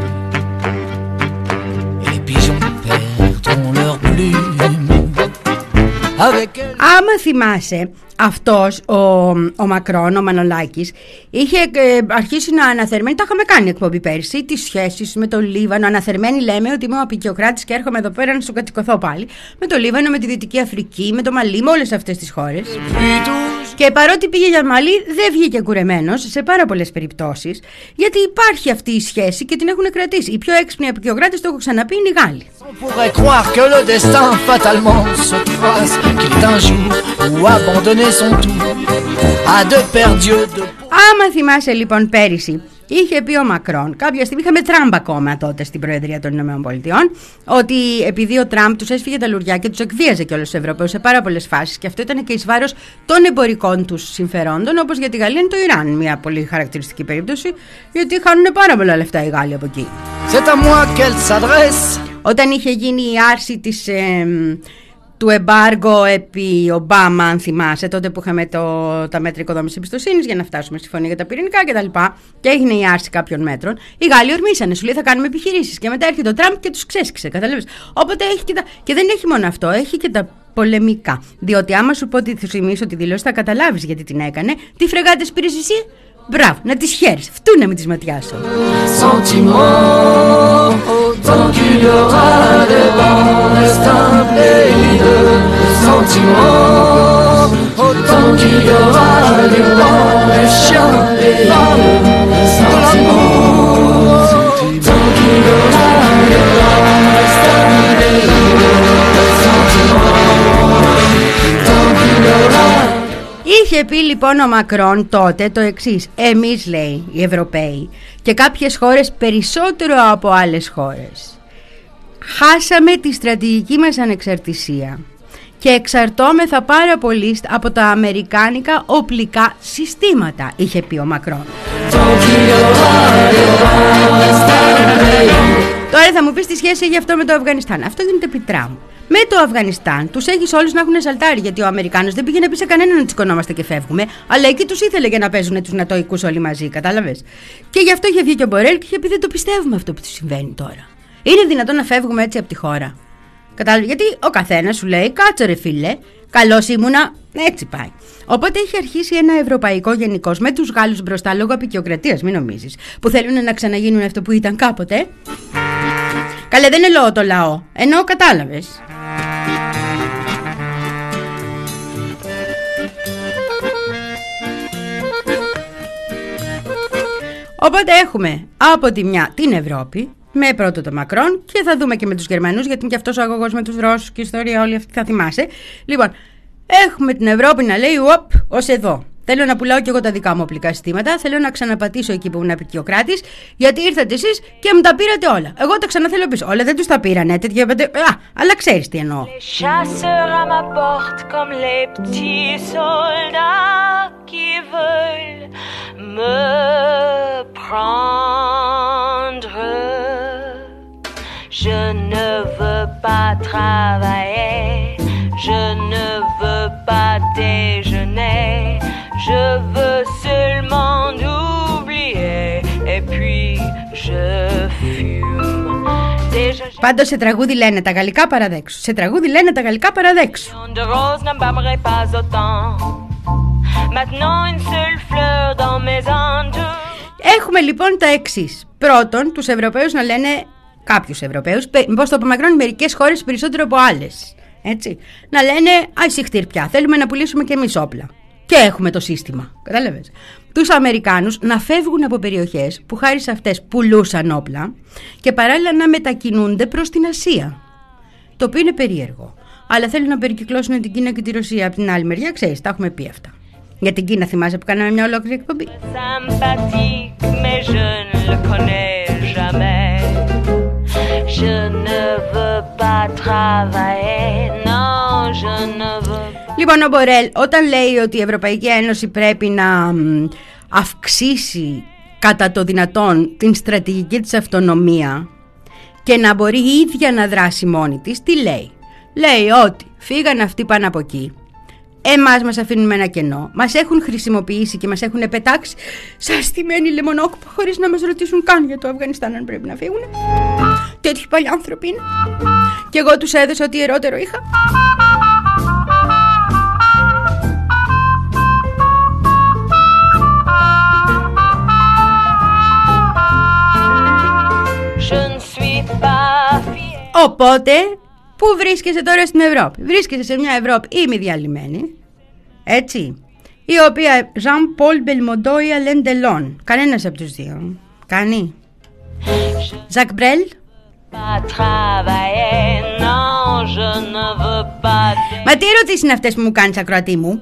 Et les pigeons perdront leurs plumes. Avec elle... Άμα θυμάσαι, αυτός ο, ο Μακρόν, ο Μανολάκης, είχε ε, αρχίσει να αναθερμαίνει, το είχαμε κάνει εκπομπή πέρσι, τις σχέσεις με το Λίβανο. Αναθερμένη λέμε ότι είμαι ο απεικιοκράτης και έρχομαι εδώ πέρα να σου κατοικωθώ πάλι. Με το Λίβανο, με τη Δυτική Αφρική, με το Μαλί, με όλες αυτές τις χώρες. Και παρότι πήγε για Μαλί, δεν βγήκε κουρεμένος σε πάρα πολλές περιπτώσεις, γιατί υπάρχει αυτή η σχέση και την έχουν κρατήσει. Οι πιο έξυπνοι απεικιοκράτες, το έχω ξαναπεί, είναι οι Γάλλοι. On pourrait croire que le destin fatalement se croise, qu'il est un jour où abandonner son tout à de perdus de... Άμα θυμάσαι λοιπόν πέρυσι, είχε πει ο Μακρόν, κάποια στιγμή είχαμε Τραμπ ακόμα τότε στην Προεδρία των ΗΠΑ, ότι επειδή ο Τραμπ τους έσφυγε τα λουριά και τους εκβίαζε και όλους τους Ευρωπαίους σε πάρα πολλές φάσεις, και αυτό ήταν και εις βάρος των εμπορικών τους συμφερόντων, όπως για τη Γαλλία είναι το Ιράν, μια πολύ χαρακτηριστική περίπτωση, γιατί χάνουν πάρα πολλά λεφτά οι Γάλλοι από εκεί. C'est à moi qu'elle s'adresse. Όταν είχε γίνει η άρση της, ε, του εμπάργου επί Ομπάμα, αν θυμάσαι, τότε που είχαμε το, τα μέτρα οικοδόμησης εμπιστοσύνης για να φτάσουμε στη συμφωνία για τα πυρηνικά κτλ. Και έγινε η άρση κάποιων μέτρων. Οι Γάλλοι ορμήσανε, σου λέει θα κάνουμε επιχειρήσεις. Και μετά έρχεται ο Τραμπ και τους ξέσκησε. Καταλαβαίνεις. Οπότε έχει και τα. Και δεν έχει μόνο αυτό, έχει και τα πολεμικά. Διότι άμα σου πω ότι θα θυμίσω τη δήλωση, θα καταλάβεις γιατί την έκανε. Τι φρεγάτες πήρες εσύ. Μπράβο, να τις χαίρεις. Φτού να μην τις ματιάσω. Είχε πει λοιπόν ο Μακρόν τότε το εξής: εμείς, λέει, οι Ευρωπαίοι και κάποιες χώρες περισσότερο από άλλες χώρες, χάσαμε τη στρατηγική μας ανεξαρτησία και εξαρτώμεθα πάρα πολύ από τα αμερικάνικα οπλικά συστήματα, είχε πει ο Μακρόν. Τώρα θα μου πεις τι σχέση έχει αυτό με το Αφγανιστάν. Αυτό γίνεται πιτρά μου. Με το Αφγανιστάν τους έχεις όλους να έχουν σαλτάρει, γιατί ο Αμερικάνος δεν πήγε να πει σε κανέναν να τσικωνόμαστε και φεύγουμε, αλλά εκεί τους ήθελε για να παίζουν τους νατοικούς όλοι μαζί, κατάλαβες. Και γι' αυτό είχε βγει και ο Μπορέλ και είχε πει: δεν το πιστεύουμε αυτό που του συμβαίνει τώρα. Είναι δυνατόν να φεύγουμε έτσι από τη χώρα? Κατάλαβε, γιατί ο καθένας σου λέει: κάτσε ρε φίλε, καλός ήμουνα, έτσι πάει. Οπότε έχει αρχίσει ένα ευρωπαϊκό γενικώς με τους Γάλλους μπροστά, λόγω απεικιοκρατίας, μην νομίζεις, που θέλουν να ξαναγίνουν αυτό που ήταν κάποτε. Καλέ, δεν εννοώ το λαό, εννοώ, κατάλαβες. Οπότε έχουμε από τη μια την Ευρώπη, με πρώτο το Μακρόν, και θα δούμε και με τους Γερμανούς, γιατί είναι και αυτός ο αγωγός με τους Ρώσους και η ιστορία όλη αυτή, θα θυμάσαι. Λοιπόν, έχουμε την Ευρώπη να λέει: οπ, ως εδώ. Θέλω να πουλάω και εγώ τα δικά μου οπλικά συστήματα. Θέλω να ξαναπατήσω εκεί που ήμουν απεικιοκράτης, γιατί ήρθατε εσείς και μου τα πήρατε όλα. Εγώ τα ξαναθέλω πίσω. Όλα δεν τους τα πήρανε, τέτοια. Α, αλλά ξέρεις τι εννοώ. Je ne veux pas travailler, je ne veux pas déjeuner, je veux seulement oublier et puis je fume. Πάντως σε τραγούδι λένε τα γαλλικά παραδέξου. Σε τραγούδι λένε τα γαλλικά παραδέξου. Έχουμε λοιπόν τα εξής. Πρώτον, τους Ευρωπαίους να λένε, κάποιους Ευρωπαίους, μήπως το απομακρύνουν μερικές χώρες περισσότερο από άλλες. Έτσι. Να λένε: αϊσυχτήρ πια, θέλουμε να πουλήσουμε και εμείς όπλα. Και έχουμε το σύστημα. Κατάλαβες. Τους Αμερικάνους να φεύγουν από περιοχές που χάρη σε αυτές πουλούσαν όπλα και παράλληλα να μετακινούνται προς την Ασία. Το οποίο είναι περίεργο. Αλλά θέλουν να περικυκλώσουν την Κίνα και τη Ρωσία από την άλλη μεριά, ξέρεις, τα έχουμε πει αυτά. Για την Κίνα θυμάσαι που κάναμε μια ολόκληρη εκπομπή. Λοιπόν, ο Μπορέλ όταν λέει ότι η Ευρωπαϊκή Ένωση πρέπει να αυξήσει κατά το δυνατόν την στρατηγική της αυτονομία και να μπορεί η ίδια να δράσει μόνη της, τι λέει? Λέει ότι φύγαν αυτοί πάνω από εκεί, εμάς μας αφήνουν με ένα κενό, μας έχουν χρησιμοποιήσει και μας έχουν πετάξει σαν στημένη λεμονόκουπα χωρίς να μας ρωτήσουν καν για το Αφγανιστάν αν πρέπει να φύγουν. Τέτοιοι παλιοί άνθρωποι είναι. Και εγώ τους έδωσα ό,τι ιερότερο είχα. Οπότε, πού βρίσκεσαι τώρα στην Ευρώπη? Βρίσκεσαι σε μια Ευρώπη ημιδιαλυμένη, έτσι, η οποία Jean-Paul Belmondo ή Alain Delon, κανένας από τους δύο κάνει. Ζακ Μπρέλ. Μα τι ερωτήσεις είναι αυτές που μου κάνεις, ακροατή μου?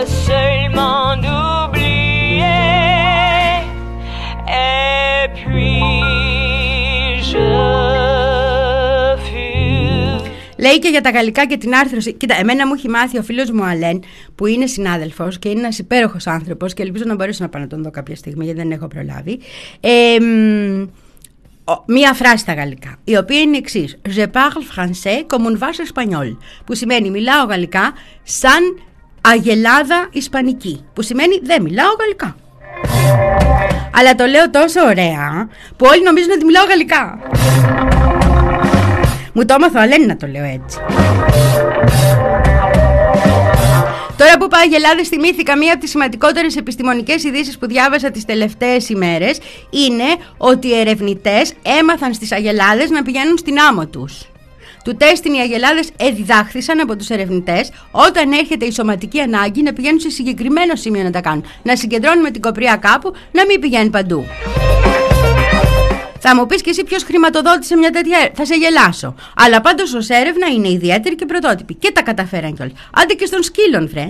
Λέει και για τα γαλλικά και την άρθρωση. Κοίτα, εμένα μου έχει μάθει ο φίλος μου Αλέν, που είναι συνάδελφος και είναι ένας υπέροχος άνθρωπος και ελπίζω να μπορέσω να πάω να τον δω κάποια στιγμή, γιατί δεν έχω προλάβει. Ε, μία φράση στα γαλλικά, η οποία είναι η εξής: Je parle français comme un vache espagnol, που σημαίνει μιλάω γαλλικά σαν αγελάδα ισπανική, που σημαίνει δεν μιλάω γαλλικά. Αλλά το λέω τόσο ωραία που όλοι νομίζουν ότι μιλάω γαλλικά. Μου το έμαθα ο Αλέν να το λέω έτσι. Τώρα που πάει Αγελάδες, θυμήθηκα μία από τις σημαντικότερες επιστημονικές ειδήσεις που διάβασα τις τελευταίες ημέρες. Είναι ότι οι ερευνητές έμαθαν στις Αγελάδες να πηγαίνουν στην άμμο τους. Του τέστην οι Αγελάδες εδιδάχθησαν από τους ερευνητές όταν έρχεται η σωματική ανάγκη να πηγαίνουν σε συγκεκριμένο σημείο να τα κάνουν. Να συγκεντρώνουν με την κοπριά κάπου, να μην πηγαίνει παντού. Θα μου πεις και εσύ ποιος χρηματοδότησε μια τέτοια. Θα σε γελάσω. Αλλά πάντως ως έρευνα είναι ιδιαίτερη και πρωτότυπη. Και τα καταφέραν κιόλας. Άντε και στον σκύλον, βρε.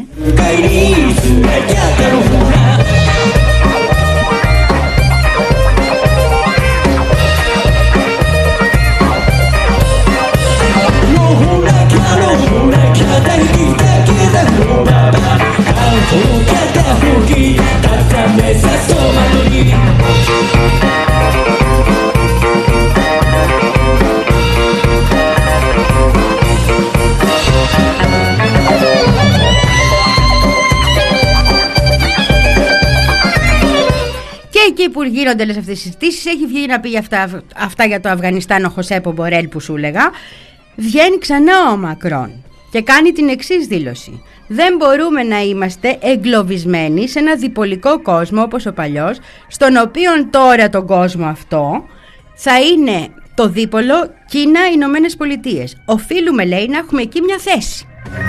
Και εκεί που γίνονται όλες αυτές τις συζητήσεις έχει βγει να πει για αυτά, αυτά για το Αφγανιστάν ο Χωσέπο Μπορέλ που σου έλεγα. Βγαίνει ξανά ο Μακρόν και κάνει την εξής δήλωση. Δεν μπορούμε να είμαστε εγκλωβισμένοι σε ένα διπολικό κόσμο όπως ο παλιός, στον οποίο τώρα τον κόσμο αυτό θα είναι το δίπολο Κίνα-Ηνωμένες Πολιτείες. Οφείλουμε, λέει, να έχουμε εκεί μια θέση.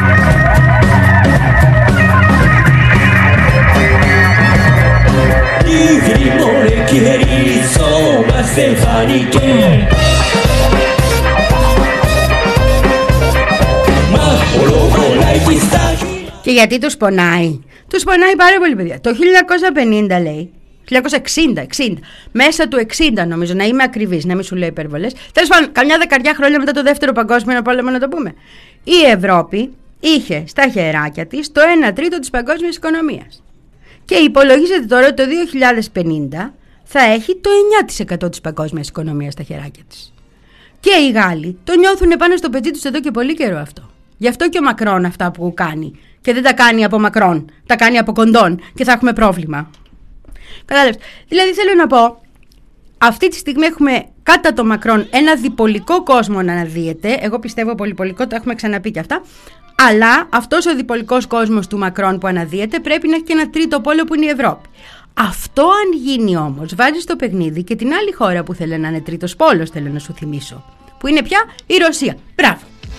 Και γιατί τους πονάει? Τους πονάει πάρα πολύ, παιδιά. Το χίλια εννιακόσια πενήντα, λέει, χίλια εννιακόσια εξήντα, εξήντα, μέσα του εξήντα νομίζω, να είμαι ακριβής, να μην σου λέω υπερβολές. Τέλος πάντων, καμιά δεκαριά χρόνια μετά το δεύτερο παγκόσμιο πόλεμο, να το πούμε, η Ευρώπη είχε στα χεράκια της το ένα τρίτο της παγκόσμιας οικονομίας. Και υπολογίζεται τώρα ότι το δύο χιλιάδες πενήντα θα έχει το εννιά τοις εκατό της παγκόσμιας οικονομίας στα χεράκια της. Και οι Γάλλοι το νιώθουν πάνω στο πετσί τους εδώ και πολύ καιρό αυτό. Γι' αυτό και ο Μακρόν αυτά που κάνει. Και δεν τα κάνει από Μακρόν, τα κάνει από κοντόν και θα έχουμε πρόβλημα. Κατάλαβες. Δηλαδή θέλω να πω, αυτή τη στιγμή έχουμε κατά το Μακρόν ένα διπολικό κόσμο να αναδύεται. Εγώ πιστεύω πολυπολικό, το έχουμε ξαναπεί και αυτά. Αλλά αυτός ο διπολικός κόσμος του Μακρόν που αναδύεται πρέπει να έχει και ένα τρίτο πόλο που είναι η Ευρώπη. Αυτό αν γίνει όμως, βάζει στο παιχνίδι και την άλλη χώρα που θέλει να είναι τρίτος πόλος, θέλω να σου θυμίσω. Που είναι πια η Ρωσία. Μπράβο.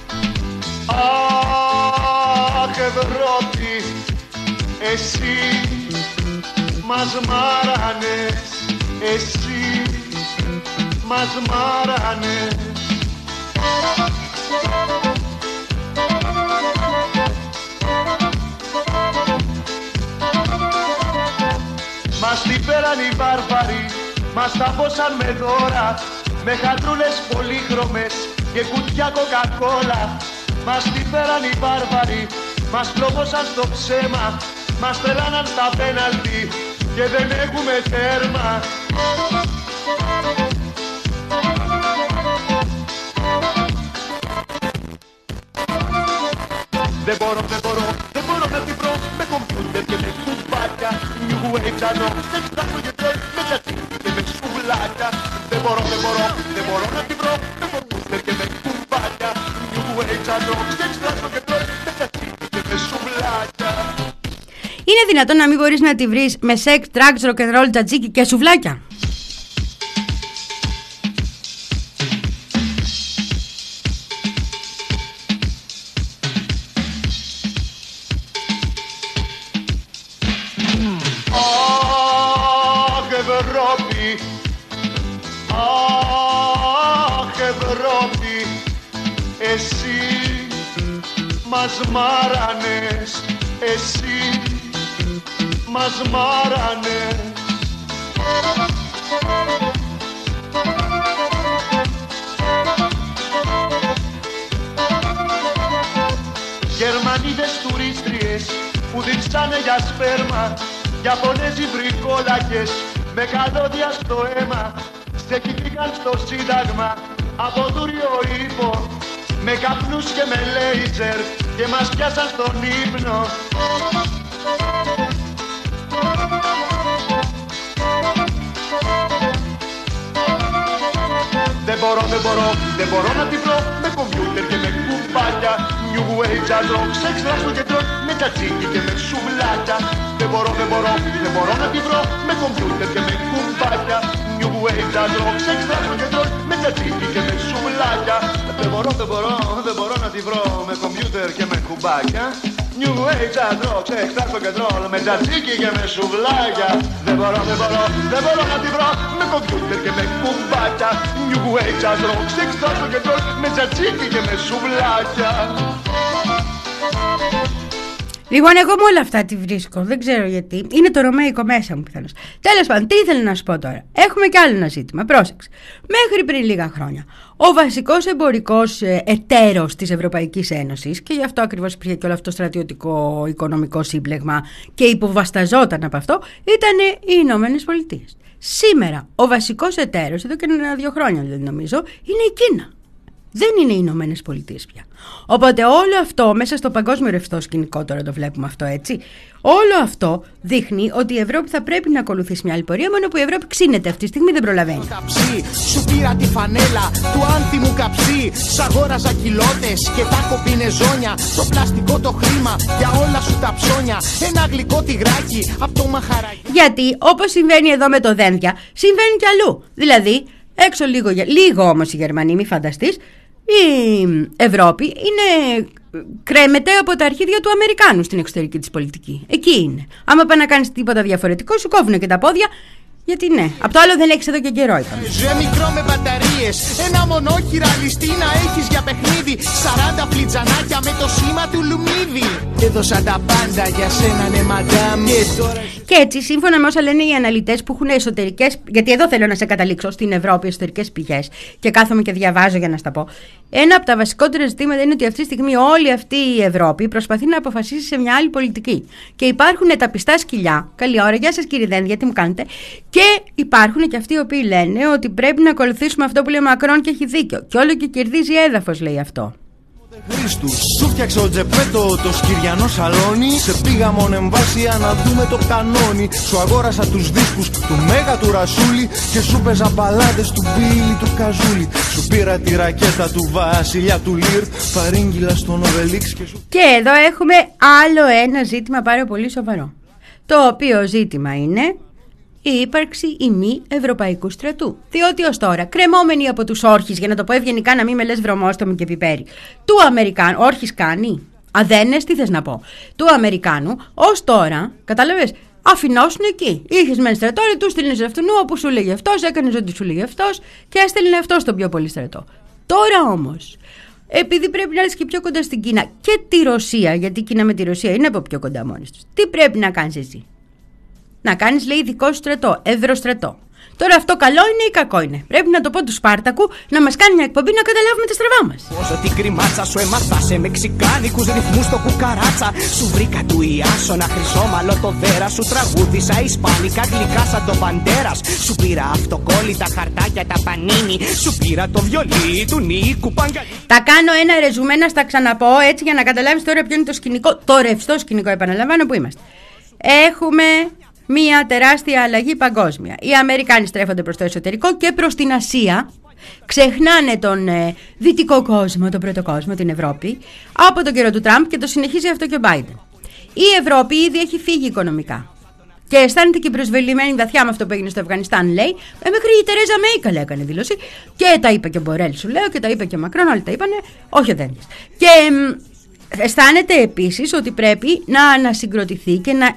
Αχ, Ευρώπη, εσύ μας μάρανες, εσύ μας μάρανες. Μας την πέραν οι βάρβαροι, μας τα πόσαν με δώρα, με χατρούλες πολύχρωμες και κουτιά κοκακόλα. Μας την πέραν οι βάρβαροι, μας προβόσαν στο ψέμα, μας τρελάναν στα πέναλτι και δεν έχουμε τέρμα. Δεν μπορώ, δεν μπορώ, δεν μπορώ να την βρω με κομπιούτερ και με κουμπάκια. New Wave τσανό, σε ψάχνω και τρως με τσατσίκι και με σουβλάκια. Δεν μπορώ, δεν μπορώ, δεν μπορώ να την βρω με κομπιούτερ και με κουμπάκια. New Wave τσανό, σε ψάχνω και τρως με τσατσίκι και με σουβλάκια. Είναι δυνατόν να μην μπορείς να τη βρεις με σεξ, drugs, rock and roll, τζατζίκι και σουβλάκια? Ευρώπη, αχ Ευρώπη, εσύ μας μάρανες, εσύ μας μάρανες. Γερμανίδες τουρίστριες που δείξανε για σπέρμα, Ιαπωνέζοι βρικόλακες με καλώδια στο αίμα, στεκηθήκαν στο Σύνταγμα από δούριο ύπο, με καπνούς και με λέιζερ και μας πιάσαν στον ύπνο. Δεν μπορώ, δεν μπορώ, δεν μπορώ να την βρω με κομπιούτερ και με κουμπάκια. New Wave jazz rock, σεξ στο κεντρό, με τσατσίκι και με σουβλάκια. Δεν μπορώ, δεν μπορώ, δεν μπορώ να την βρω με κομπιούτερ και με κουμπάκια. New Wave jazz rock, σεξ στο κεντρό, με τσατσίκι και με σουβλάκια. Δεν μπορώ, δεν μπορώ, δεν μπορώ να την βρω με κομπιούτερ και με κουμπάκια. New Age jazz rock, έξτρα στο κεντρό, με τζατζίκι και με σουβλάκια. Δεν μπορώ, δεν μπορώ, δεν μπορώ να τη βρω, με κομπιούτερ και με κουμπάκια. New Age jazz rock, έξτρα στο κεντρό, με τζατζίκι και με σουβλάκια. Λοιπόν, εγώ με όλα αυτά τη βρίσκω. Δεν ξέρω γιατί. Είναι το ρωμαϊκό μέσα μου πιθανώς. Τέλος πάντων, τι ήθελα να σου πω τώρα. Έχουμε κι άλλο ένα ζήτημα. Πρόσεξε. Μέχρι πριν λίγα χρόνια, ο βασικός εμπορικός εταίρος της Ευρωπαϊκής Ένωσης, και γι' αυτό ακριβώς υπήρχε και όλο αυτό το στρατιωτικό οικονομικό σύμπλεγμα και υποβασταζόταν από αυτό, ήταν οι Ηνωμένες Πολιτείες. Σήμερα, ο βασικός εταίρος, εδώ και ένα-δύο χρόνια δηλαδή νομίζω, είναι η Κίνα. Δεν είναι οι Ηνωμένες Πολιτείες πια. Οπότε όλο αυτό μέσα στο παγκόσμιο ρευστό σκηνικό, τώρα το βλέπουμε αυτό έτσι, όλο αυτό δείχνει ότι η Ευρώπη θα πρέπει να ακολουθήσει μια άλλη πορεία, μόνο που η Ευρώπη ξύνεται αυτή τη στιγμή, δεν προλαβαίνει. Καψί, σου πήρα τη φανέλα του άνθιμου καψί. Σ' αγόραζα κιλότες και τα κομπινεζόνια. Το πλαστικό το χρήμα για όλα σου τα ψώνια. Ένα γλυκό τυγράκι από το μαχαράκι. Γιατί όπως συμβαίνει εδώ με το δένδια, συμβαίνει κι αλλού. Δηλαδή, έξω λίγο, λίγο όμως οι Γερμανοί, μη φανταστείς, η Ευρώπη είναι, κρέμεται από τα αρχίδια του Αμερικάνου στην εξωτερική της πολιτική. Εκεί είναι. Άμα πάει να κάνεις τίποτα διαφορετικό, σου κόβουνε και τα πόδια. Γιατί ναι, απ' το άλλο δεν έχεις εδώ και καιρό, είπαμε. Ζε μικρό με μπαταρίες, ένα μονόχειρα ληστή να έχεις για παιχνίδι. Σαράντα φλιτζανάκια με το σήμα του Λουμίδι. Έδωσα τα πάντα για σένα, ναι μαντάμ. Και τώρα... Και έτσι, σύμφωνα με όσα λένε οι αναλυτές που έχουν εσωτερικές, γιατί εδώ θέλω να σε καταλήξω στην Ευρώπη, εσωτερικές πηγές, και κάθομαι και διαβάζω για να στα πω. Ένα από τα βασικότερα ζητήματα είναι ότι αυτή τη στιγμή όλη αυτή η Ευρώπη προσπαθεί να αποφασίσει σε μια άλλη πολιτική. Και υπάρχουν τα πιστά σκυλιά. Καλή ώρα, γεια σας κύριε Δένδια, τι μου κάνετε. Και υπάρχουν και αυτοί οι οποίοι λένε ότι πρέπει να ακολουθήσουμε αυτό που λέει ο Μακρόν και έχει δίκιο. Και όλο και κερδίζει έδαφος, λέει αυτό. Χρήστου, σου φτιάξε ο Τζεπέτο το σκυριανό σαλόνι. Σε πήγα μονεμβάσια να δούμε το κανόνι. Σου αγόρασα τους δίσκους του Μέγα του Ρασούλη. Και σου παίζα μπαλάδες του Μπίλι του Καζούλη. Σου πήρα τη ρακέτα του Βασιλιά του Λίρ. Παρήγγυλα στον Οβελίξ και σου... Και εδώ έχουμε άλλο ένα ζήτημα πάρα πολύ σοβαρό. Το οποίο ζήτημα είναι η ύπαρξη ημί ευρωπαϊκού στρατού. Διότι ως τώρα, κρεμόμενοι από τους όρχες, για να το πω ευγενικά, να μην με λες βρωμόστομη και πιπέρι, του Αμερικάνου, όρχης κάνει, αδένες, τι θες να πω, του Αμερικάνου, ως τώρα, κατάλαβες, αφινώσουν εκεί. Είχες μεν στρατό, του στείλνες αυτού όπου σου λέγει αυτός, έκανες ό,τι σου λέγει αυτός και έστελνε αυτός τον πιο πολύ στρατό. Τώρα όμως, επειδή πρέπει να έρθεις και πιο κοντά στην Κίνα και τη Ρωσία, γιατί η Κίνα με τη Ρωσία είναι από πιο κοντά μόνες τους, τι πρέπει να κάνεις εσύ? Να κάνεις, λέει, δικό σου στρατό, ευρωστρατό. Τώρα αυτό καλό είναι ή κακό είναι? Πρέπει να το πω του Σπάρτακου να μας κάνει μια εκπομπή να καταλάβουμε τα στραβά μας. Πόσο την κρυμάτσα σου έμαθα σε μεξικάνικους ρυθμούς το κουκαράτσα. Σου βρήκα του Ιάσονα χρυσόμαλο το δέρα. Σου τραγούδισα ισπανικά γλυκά σαν το Μπαντέρας. Σου πήρα αυτοκόλλητα χαρτάκια τα πανίνι. Σου πήρα το βιολί του Νίκου Παγκαλί. Τα κάνω ένα ρεζουμέ να στα ξαναπώ έτσι για να καταλάβεις τώρα ποιο είναι το σκηνικό, το ρευστό σκηνικό, επαναλαμβάνω, που είμαστε. Έχουμε μία τεράστια αλλαγή παγκόσμια. Οι Αμερικάνοι στρέφονται προς το εσωτερικό και προς την Ασία. Ξεχνάνε τον ε, δυτικό κόσμο, τον πρώτο κόσμο, την Ευρώπη, από τον καιρό του Τραμπ, και το συνεχίζει αυτό και ο Biden. Η Ευρώπη ήδη έχει φύγει οικονομικά. Και αισθάνεται και προσβεβλημένη βαθιά με αυτό που έγινε στο Αφγανιστάν, λέει. Ε, μέχρι η Τερέζα Μέη καλά έκανε δήλωση. Και τα είπε και ο Μπορέλ, σου λέω, και τα είπε και ο Μακρόν, όλοι τα είπανε. Όχι ο Δένδιας. Και ε, αισθάνεται επίσης ότι πρέπει να ανασυγκροτηθεί και να,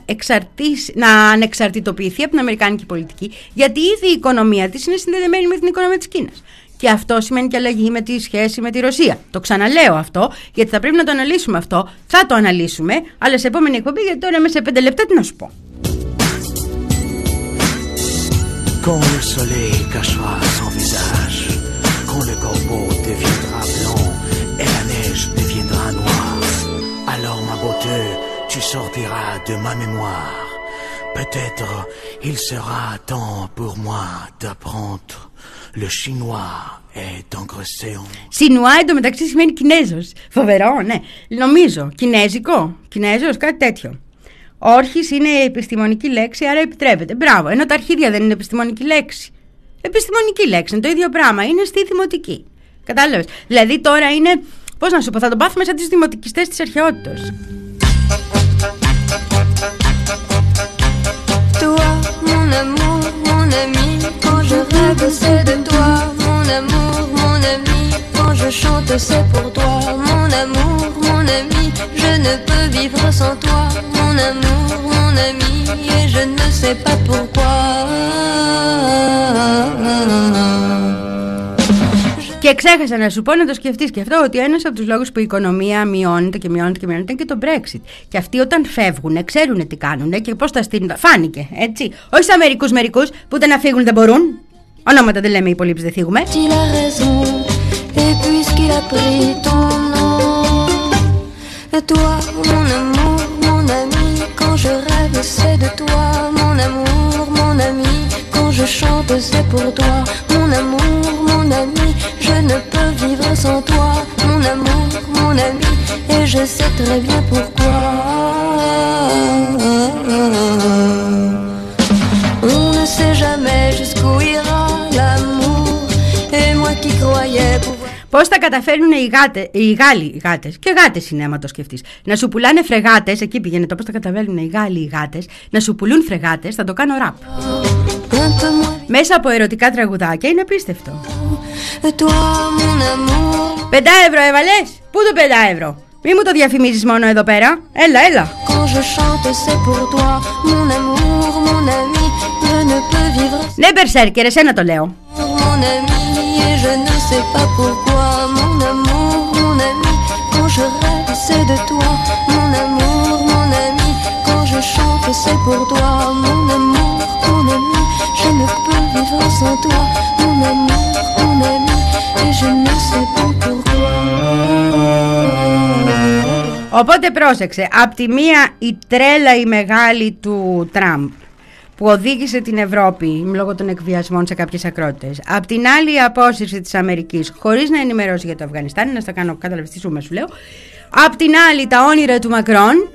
να ανεξαρτητοποιηθεί από την αμερικάνικη πολιτική, γιατί ήδη η οικονομία της είναι συνδεδεμένη με την οικονομία της Κίνας. Και αυτό σημαίνει και αλλαγή με τη σχέση με τη Ρωσία. Το ξαναλέω αυτό, γιατί θα πρέπει να το αναλύσουμε αυτό. Θα το αναλύσουμε, αλλά σε επόμενη εκπομπή, γιατί τώρα μέσα σε πέντε λεπτά τι να σου πω. Quand le soleil cachera son visage, quand le corbeau deviendra blanc et la neige deviendra noire, alors ma beauté, tu sortiras de ma mémoire. Peut-être il sera temps pour moi d'apprendre le chinois et d'engraisser en... Σινουά εντωμεταξύ σημαίνει Κινέζος. Φοβερό, ναι. Νομίζω, Κινέζικο, Κινέζος, κάτι τέτοιο. Όρχης είναι επιστημονική λέξη, άρα επιτρέπεται. Μπράβο, ενώ τα αρχίδια δεν είναι επιστημονική λέξη. Επιστημονική λέξη, είναι το ίδιο πράγμα. Είναι στη δημοτική. Κατάλαβες. Δηλαδή τώρα είναι, πώς να σου πω, θα τον πάθουμε σαν τις δημοτικιστές της αρχαιότητας. Toi, mon amour, mon ami, quand je rêve c'est de toi. Mon amour, mon ami, quand je chante c'est pour toi. Mon amour, mon ami, je ne peux vivre sans toi, mon amour, mon ami, et je ne sais pas pourquoi. Και ξέχασα να σου πω να το σκεφτείς και αυτό, ότι ένας από τους λόγους που η οικονομία μειώνεται και μειώνεται και μειώνεται είναι και το Brexit. Και αυτοί όταν φεύγουν ξέρουν τι κάνουν και πώς τα στείλουν. Φάνηκε, έτσι. Όχι σαν μερικούς μερικούς που ούτε να φύγουν δεν μπορούν. Ονόματα δεν λέμε, οι υπολείπεις δεν θίγουμε. Toi, mon amour, mon ami, quand je rêve c'est de toi, mon amour, mon ami, quand je chante c'est pour toi, mon amour, mon ami, je ne peux vivre sans toi, mon amour, mon ami, et je sais très bien pourquoi. On ne sait jamais jusqu'où ira l'amour, et moi qui croyais pouvoir. Πώς θα καταφέρουν οι, γάτε, οι Γάλλοι, οι γάτες, και γάτες είναι άμα το σκεφτείς, να σου πουλάνε φρεγάτες, εκεί πήγαινε το πώς θα καταφέρουν οι Γάλλοι, οι γάτες, να σου πουλούν φρεγάτες, θα το κάνω ραπ. Μέσα από ερωτικά τραγουδάκια είναι απίστευτο. Πεντά ευρώ έβαλες, πού το πεντά ευρώ, μη μου το διαφημίζεις μόνο εδώ πέρα, έλα, έλα. Ναι, Μπερσέρκερ, εσένα το λέω. Je ne sais pas pourquoi, mon amour, mon ami, quand je rêve c'est de toi, mon amour, mon ami, quand je chante c'est pour toi, mon amour, mon ami, je ne peux vivre sans toi, mon amour, mon ami, et je ne sais pas pourquoi. Οπότε πρόσεξε, απ' τη μία η τρέλα η μεγάλη του Τραμπ που οδήγησε την Ευρώπη λόγω των εκβιασμών σε κάποιες ακρότητες. Απ' την άλλη η απόσυρση της Αμερικής χωρίς να ενημερώσει για το Αφγανιστάν, να στα κάνω καταλαβιστήσουμε σου λέω. Απ' την άλλη τα όνειρα του Μακρόν.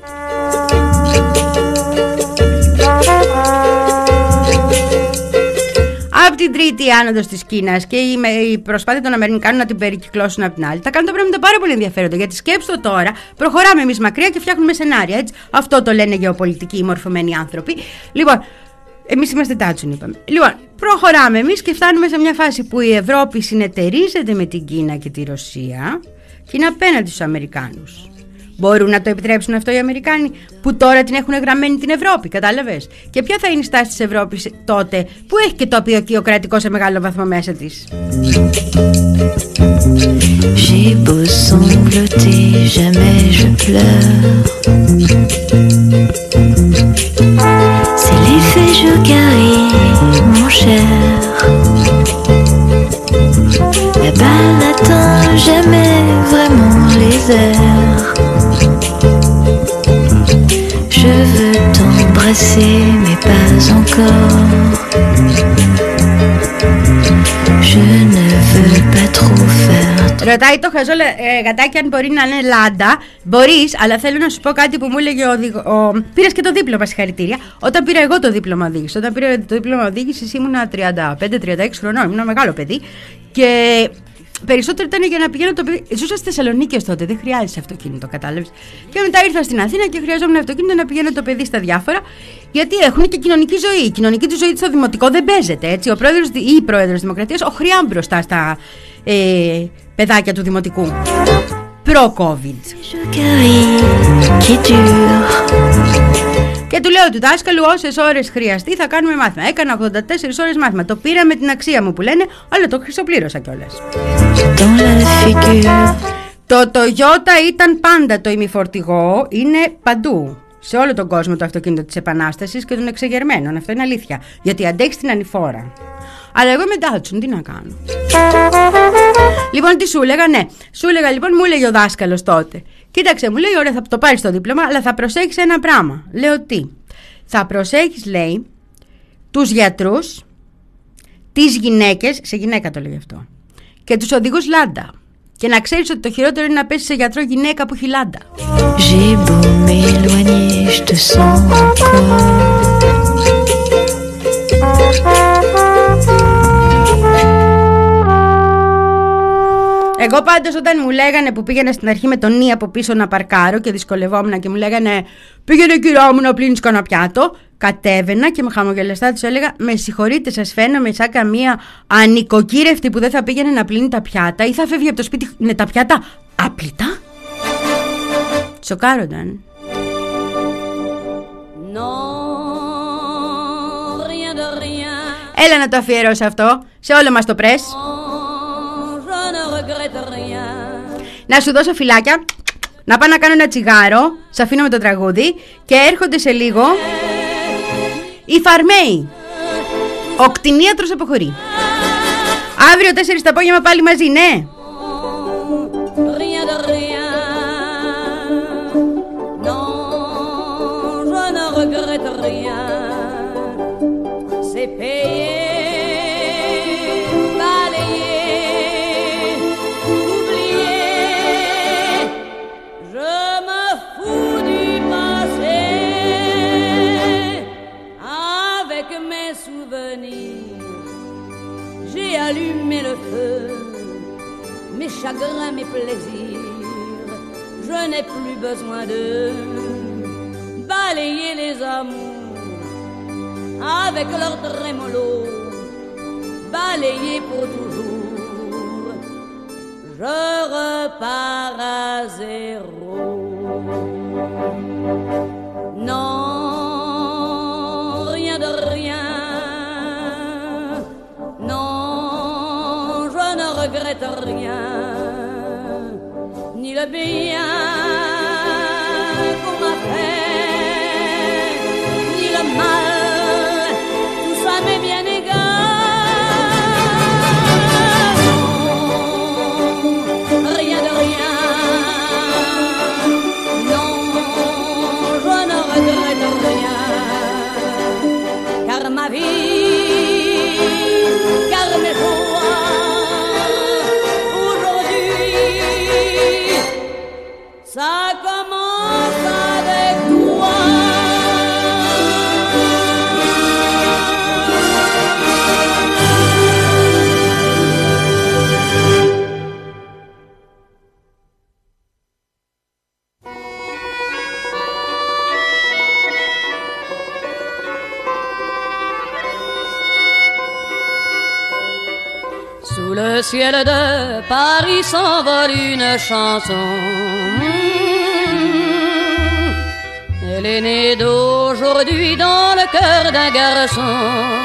Απ' την τρίτη η άνοδος της Κίνας και η, η προσπάθεια των Αμερικάνων να την περικυκλώσουν απ' την άλλη. Τα κάνουν τα πράγματα πάρα πολύ ενδιαφέροντα, γιατί σκέψτε το τώρα, προχωράμε εμείς μακριά και φτιάχνουμε σενάρια, έτσι. Αυτό το λένε γεωπολιτικοί οι μορφωμένοι άνθρωποι. Λοιπόν, εμείς είμαστε τάτσουν, είπαμε. Λοιπόν, προχωράμε εμείς και φτάνουμε σε μια φάση που η Ευρώπη συνεταιρίζεται με την Κίνα και τη Ρωσία και είναι απέναντι στους Αμερικάνους. Μπορούν να το επιτρέψουν αυτό οι Αμερικάνοι που τώρα την έχουν γραμμένη την Ευρώπη, κατάλαβες? Και ποια θα είναι η στάση της Ευρώπης τότε που έχει και το απεικιοκρατικό σε μεγάλο βαθμό μέσα της? J'ai beau sangloter, jamais je pleure. C'est l'effet Jockari, mon cher. Là-bas n'atteint jamais vraiment les airs. Je veux t'embrasser, mais pas encore. Je ne veux pas trop faire. Ρωτάει το χαζό ε, γατάκι αν μπορεί να είναι λάντα. Μπορείς, αλλά θέλω να σου πω κάτι που μου έλεγε ο, οδηγ... ο... Πήρες και το δίπλωμα, συγχαρητήρια. Όταν πήρα εγώ το δίπλωμα οδήγηση, όταν πήρα το δίπλωμα οδήγηση ήμουνα τριάντα πέντε τριάντα έξι χρονών, ήμουν μεγάλο παιδί. Και περισσότερο ήταν για να πηγαίνω το παιδί. Ζούσα στη Θεσσαλονίκη τότε, δεν χρειάζεσαι αυτοκίνητο, κατάλαβες. Και μετά ήρθα στην Αθήνα και χρειαζόμουν αυτοκίνητο να πηγαίνω το παιδί στα διάφορα, γιατί έχουν και κοινωνική ζωή. Η κοινωνική του ζωή στο δημοτικό δεν παίζεται, έτσι. Ο πρόεδρος ή η πρόεδρος της Δημοκρατίας οχριά μπροστά στα ε, παιδάκια του δημοτικού. Προ-COVID. Και του λέω του δάσκαλου, όσες ώρες χρειαστεί θα κάνουμε μάθημα. Έκανα ογδόντα τέσσερις ώρες μάθημα. Το πήρα με την αξία μου που λένε, αλλά το χρυσοπλήρωσα κιόλας. Το Toyota ήταν πάντα το ημιφορτηγό, είναι παντού. Σε όλο τον κόσμο το αυτοκίνητο της Επανάστασης και των εξεγερμένων. Αυτό είναι αλήθεια. Γιατί αντέχει την ανηφόρα. Αλλά εγώ είμαι Datsun, τι να κάνω. Λοιπόν, τι σου έλεγα, ναι. Σου έλεγα λοιπόν, μου έλεγε ο δάσκαλος τότε. Κοίταξε, μου λέει, ωραία, θα το πάρεις το δίπλωμα, αλλά θα προσέχεις ένα πράγμα. Λέω τι? Θα προσέχεις, λέει, τους γιατρούς, τις γυναίκες, σε γυναίκα το λέει αυτό, και τους οδηγούς λάντα. Και να ξέρεις ότι το χειρότερο είναι να πέσεις σε γιατρό γυναίκα που έχει λάντα. J'ai beau m'éloigner, je te sens encore. Εγώ πάντως όταν μου λέγανε που πήγαινα στην αρχή με τον νι από πίσω να παρκάρω και δυσκολευόμουν και μου λέγανε πήγαινε κυρά μου να πλύνεις κανένα πιάτο, κατέβαινα και με χαμογελαστά τους έλεγα με συγχωρείτε, σας φαίνομαι σαν καμία ανοικοκύρευτη που δεν θα πήγαινε να πλύνει τα πιάτα ή θα φεύγει από το σπίτι με τα πιάτα άπλυτα. Σοκάρονταν. Έλα να το αφιερώσω αυτό σε όλο μας το πρες. Να σου δώσω φυλάκια. Να πάω να κάνω ένα τσιγάρο. Σ' αφήνω με το τραγούδι. Και έρχονται σε λίγο οι Φαρμαίοι. Ο κτηνίατρος αποχωρεί. Αύριο τέσσερις το απόγευμα πάλι μαζί, ναι. Allumer le feu, mes chagrins, mes plaisirs, je n'ai plus besoin de balayer les amours avec leur trémolo, balayer pour toujours, je repars à zéro. Non, rien de rien. Je ne regrette rien, ni le bien qu'on m'a fait, ni le mal, tout ça m'est bien égal. Non, rien de rien, non, je ne regrette rien, car ma vie, car mes jours, ça commence avec toi. Sous le ciel de Paris s'envole une chanson. Elle est née d'aujourd'hui dans le cœur d'un garçon.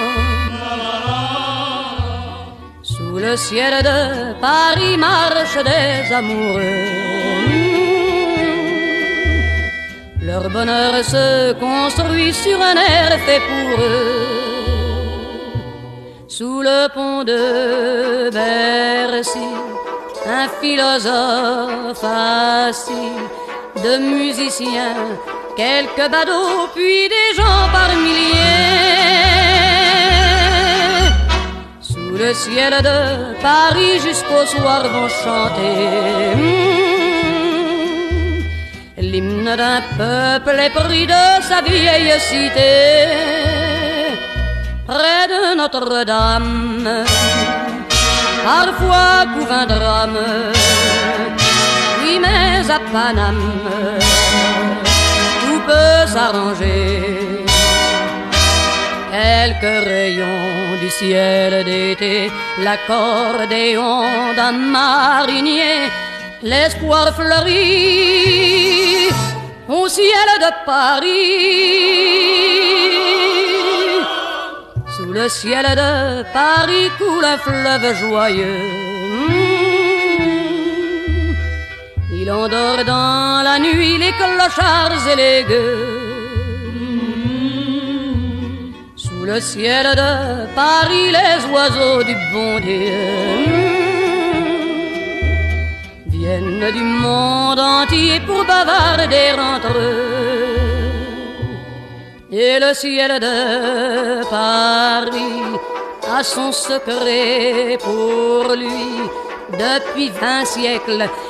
Sous le ciel de Paris marchent des amoureux. Leur bonheur se construit sur un air fait pour eux. Sous le pont de Bercy, un philosophe assis, de musiciens, quelques badauds, puis des gens par milliers. Sous le ciel de Paris jusqu'au soir vont chanter mmh, l'hymne d'un peuple épris de sa vieille cité. Près de Notre-Dame, parfois couve un drame, oui mais à Paname tout peut s'arranger. Quelques rayons du ciel d'été, l'accordéon d'un marinier, l'espoir fleurit au ciel de Paris. Sous le ciel de Paris coule un fleuve joyeux. Il endort dans la nuit les clochards et les gueux. Sous le ciel de Paris les oiseaux du bon Dieu viennent du monde entier pour bavarder entre eux. Et le ciel de Paris a son secret pour lui. Depuis vingt siècles,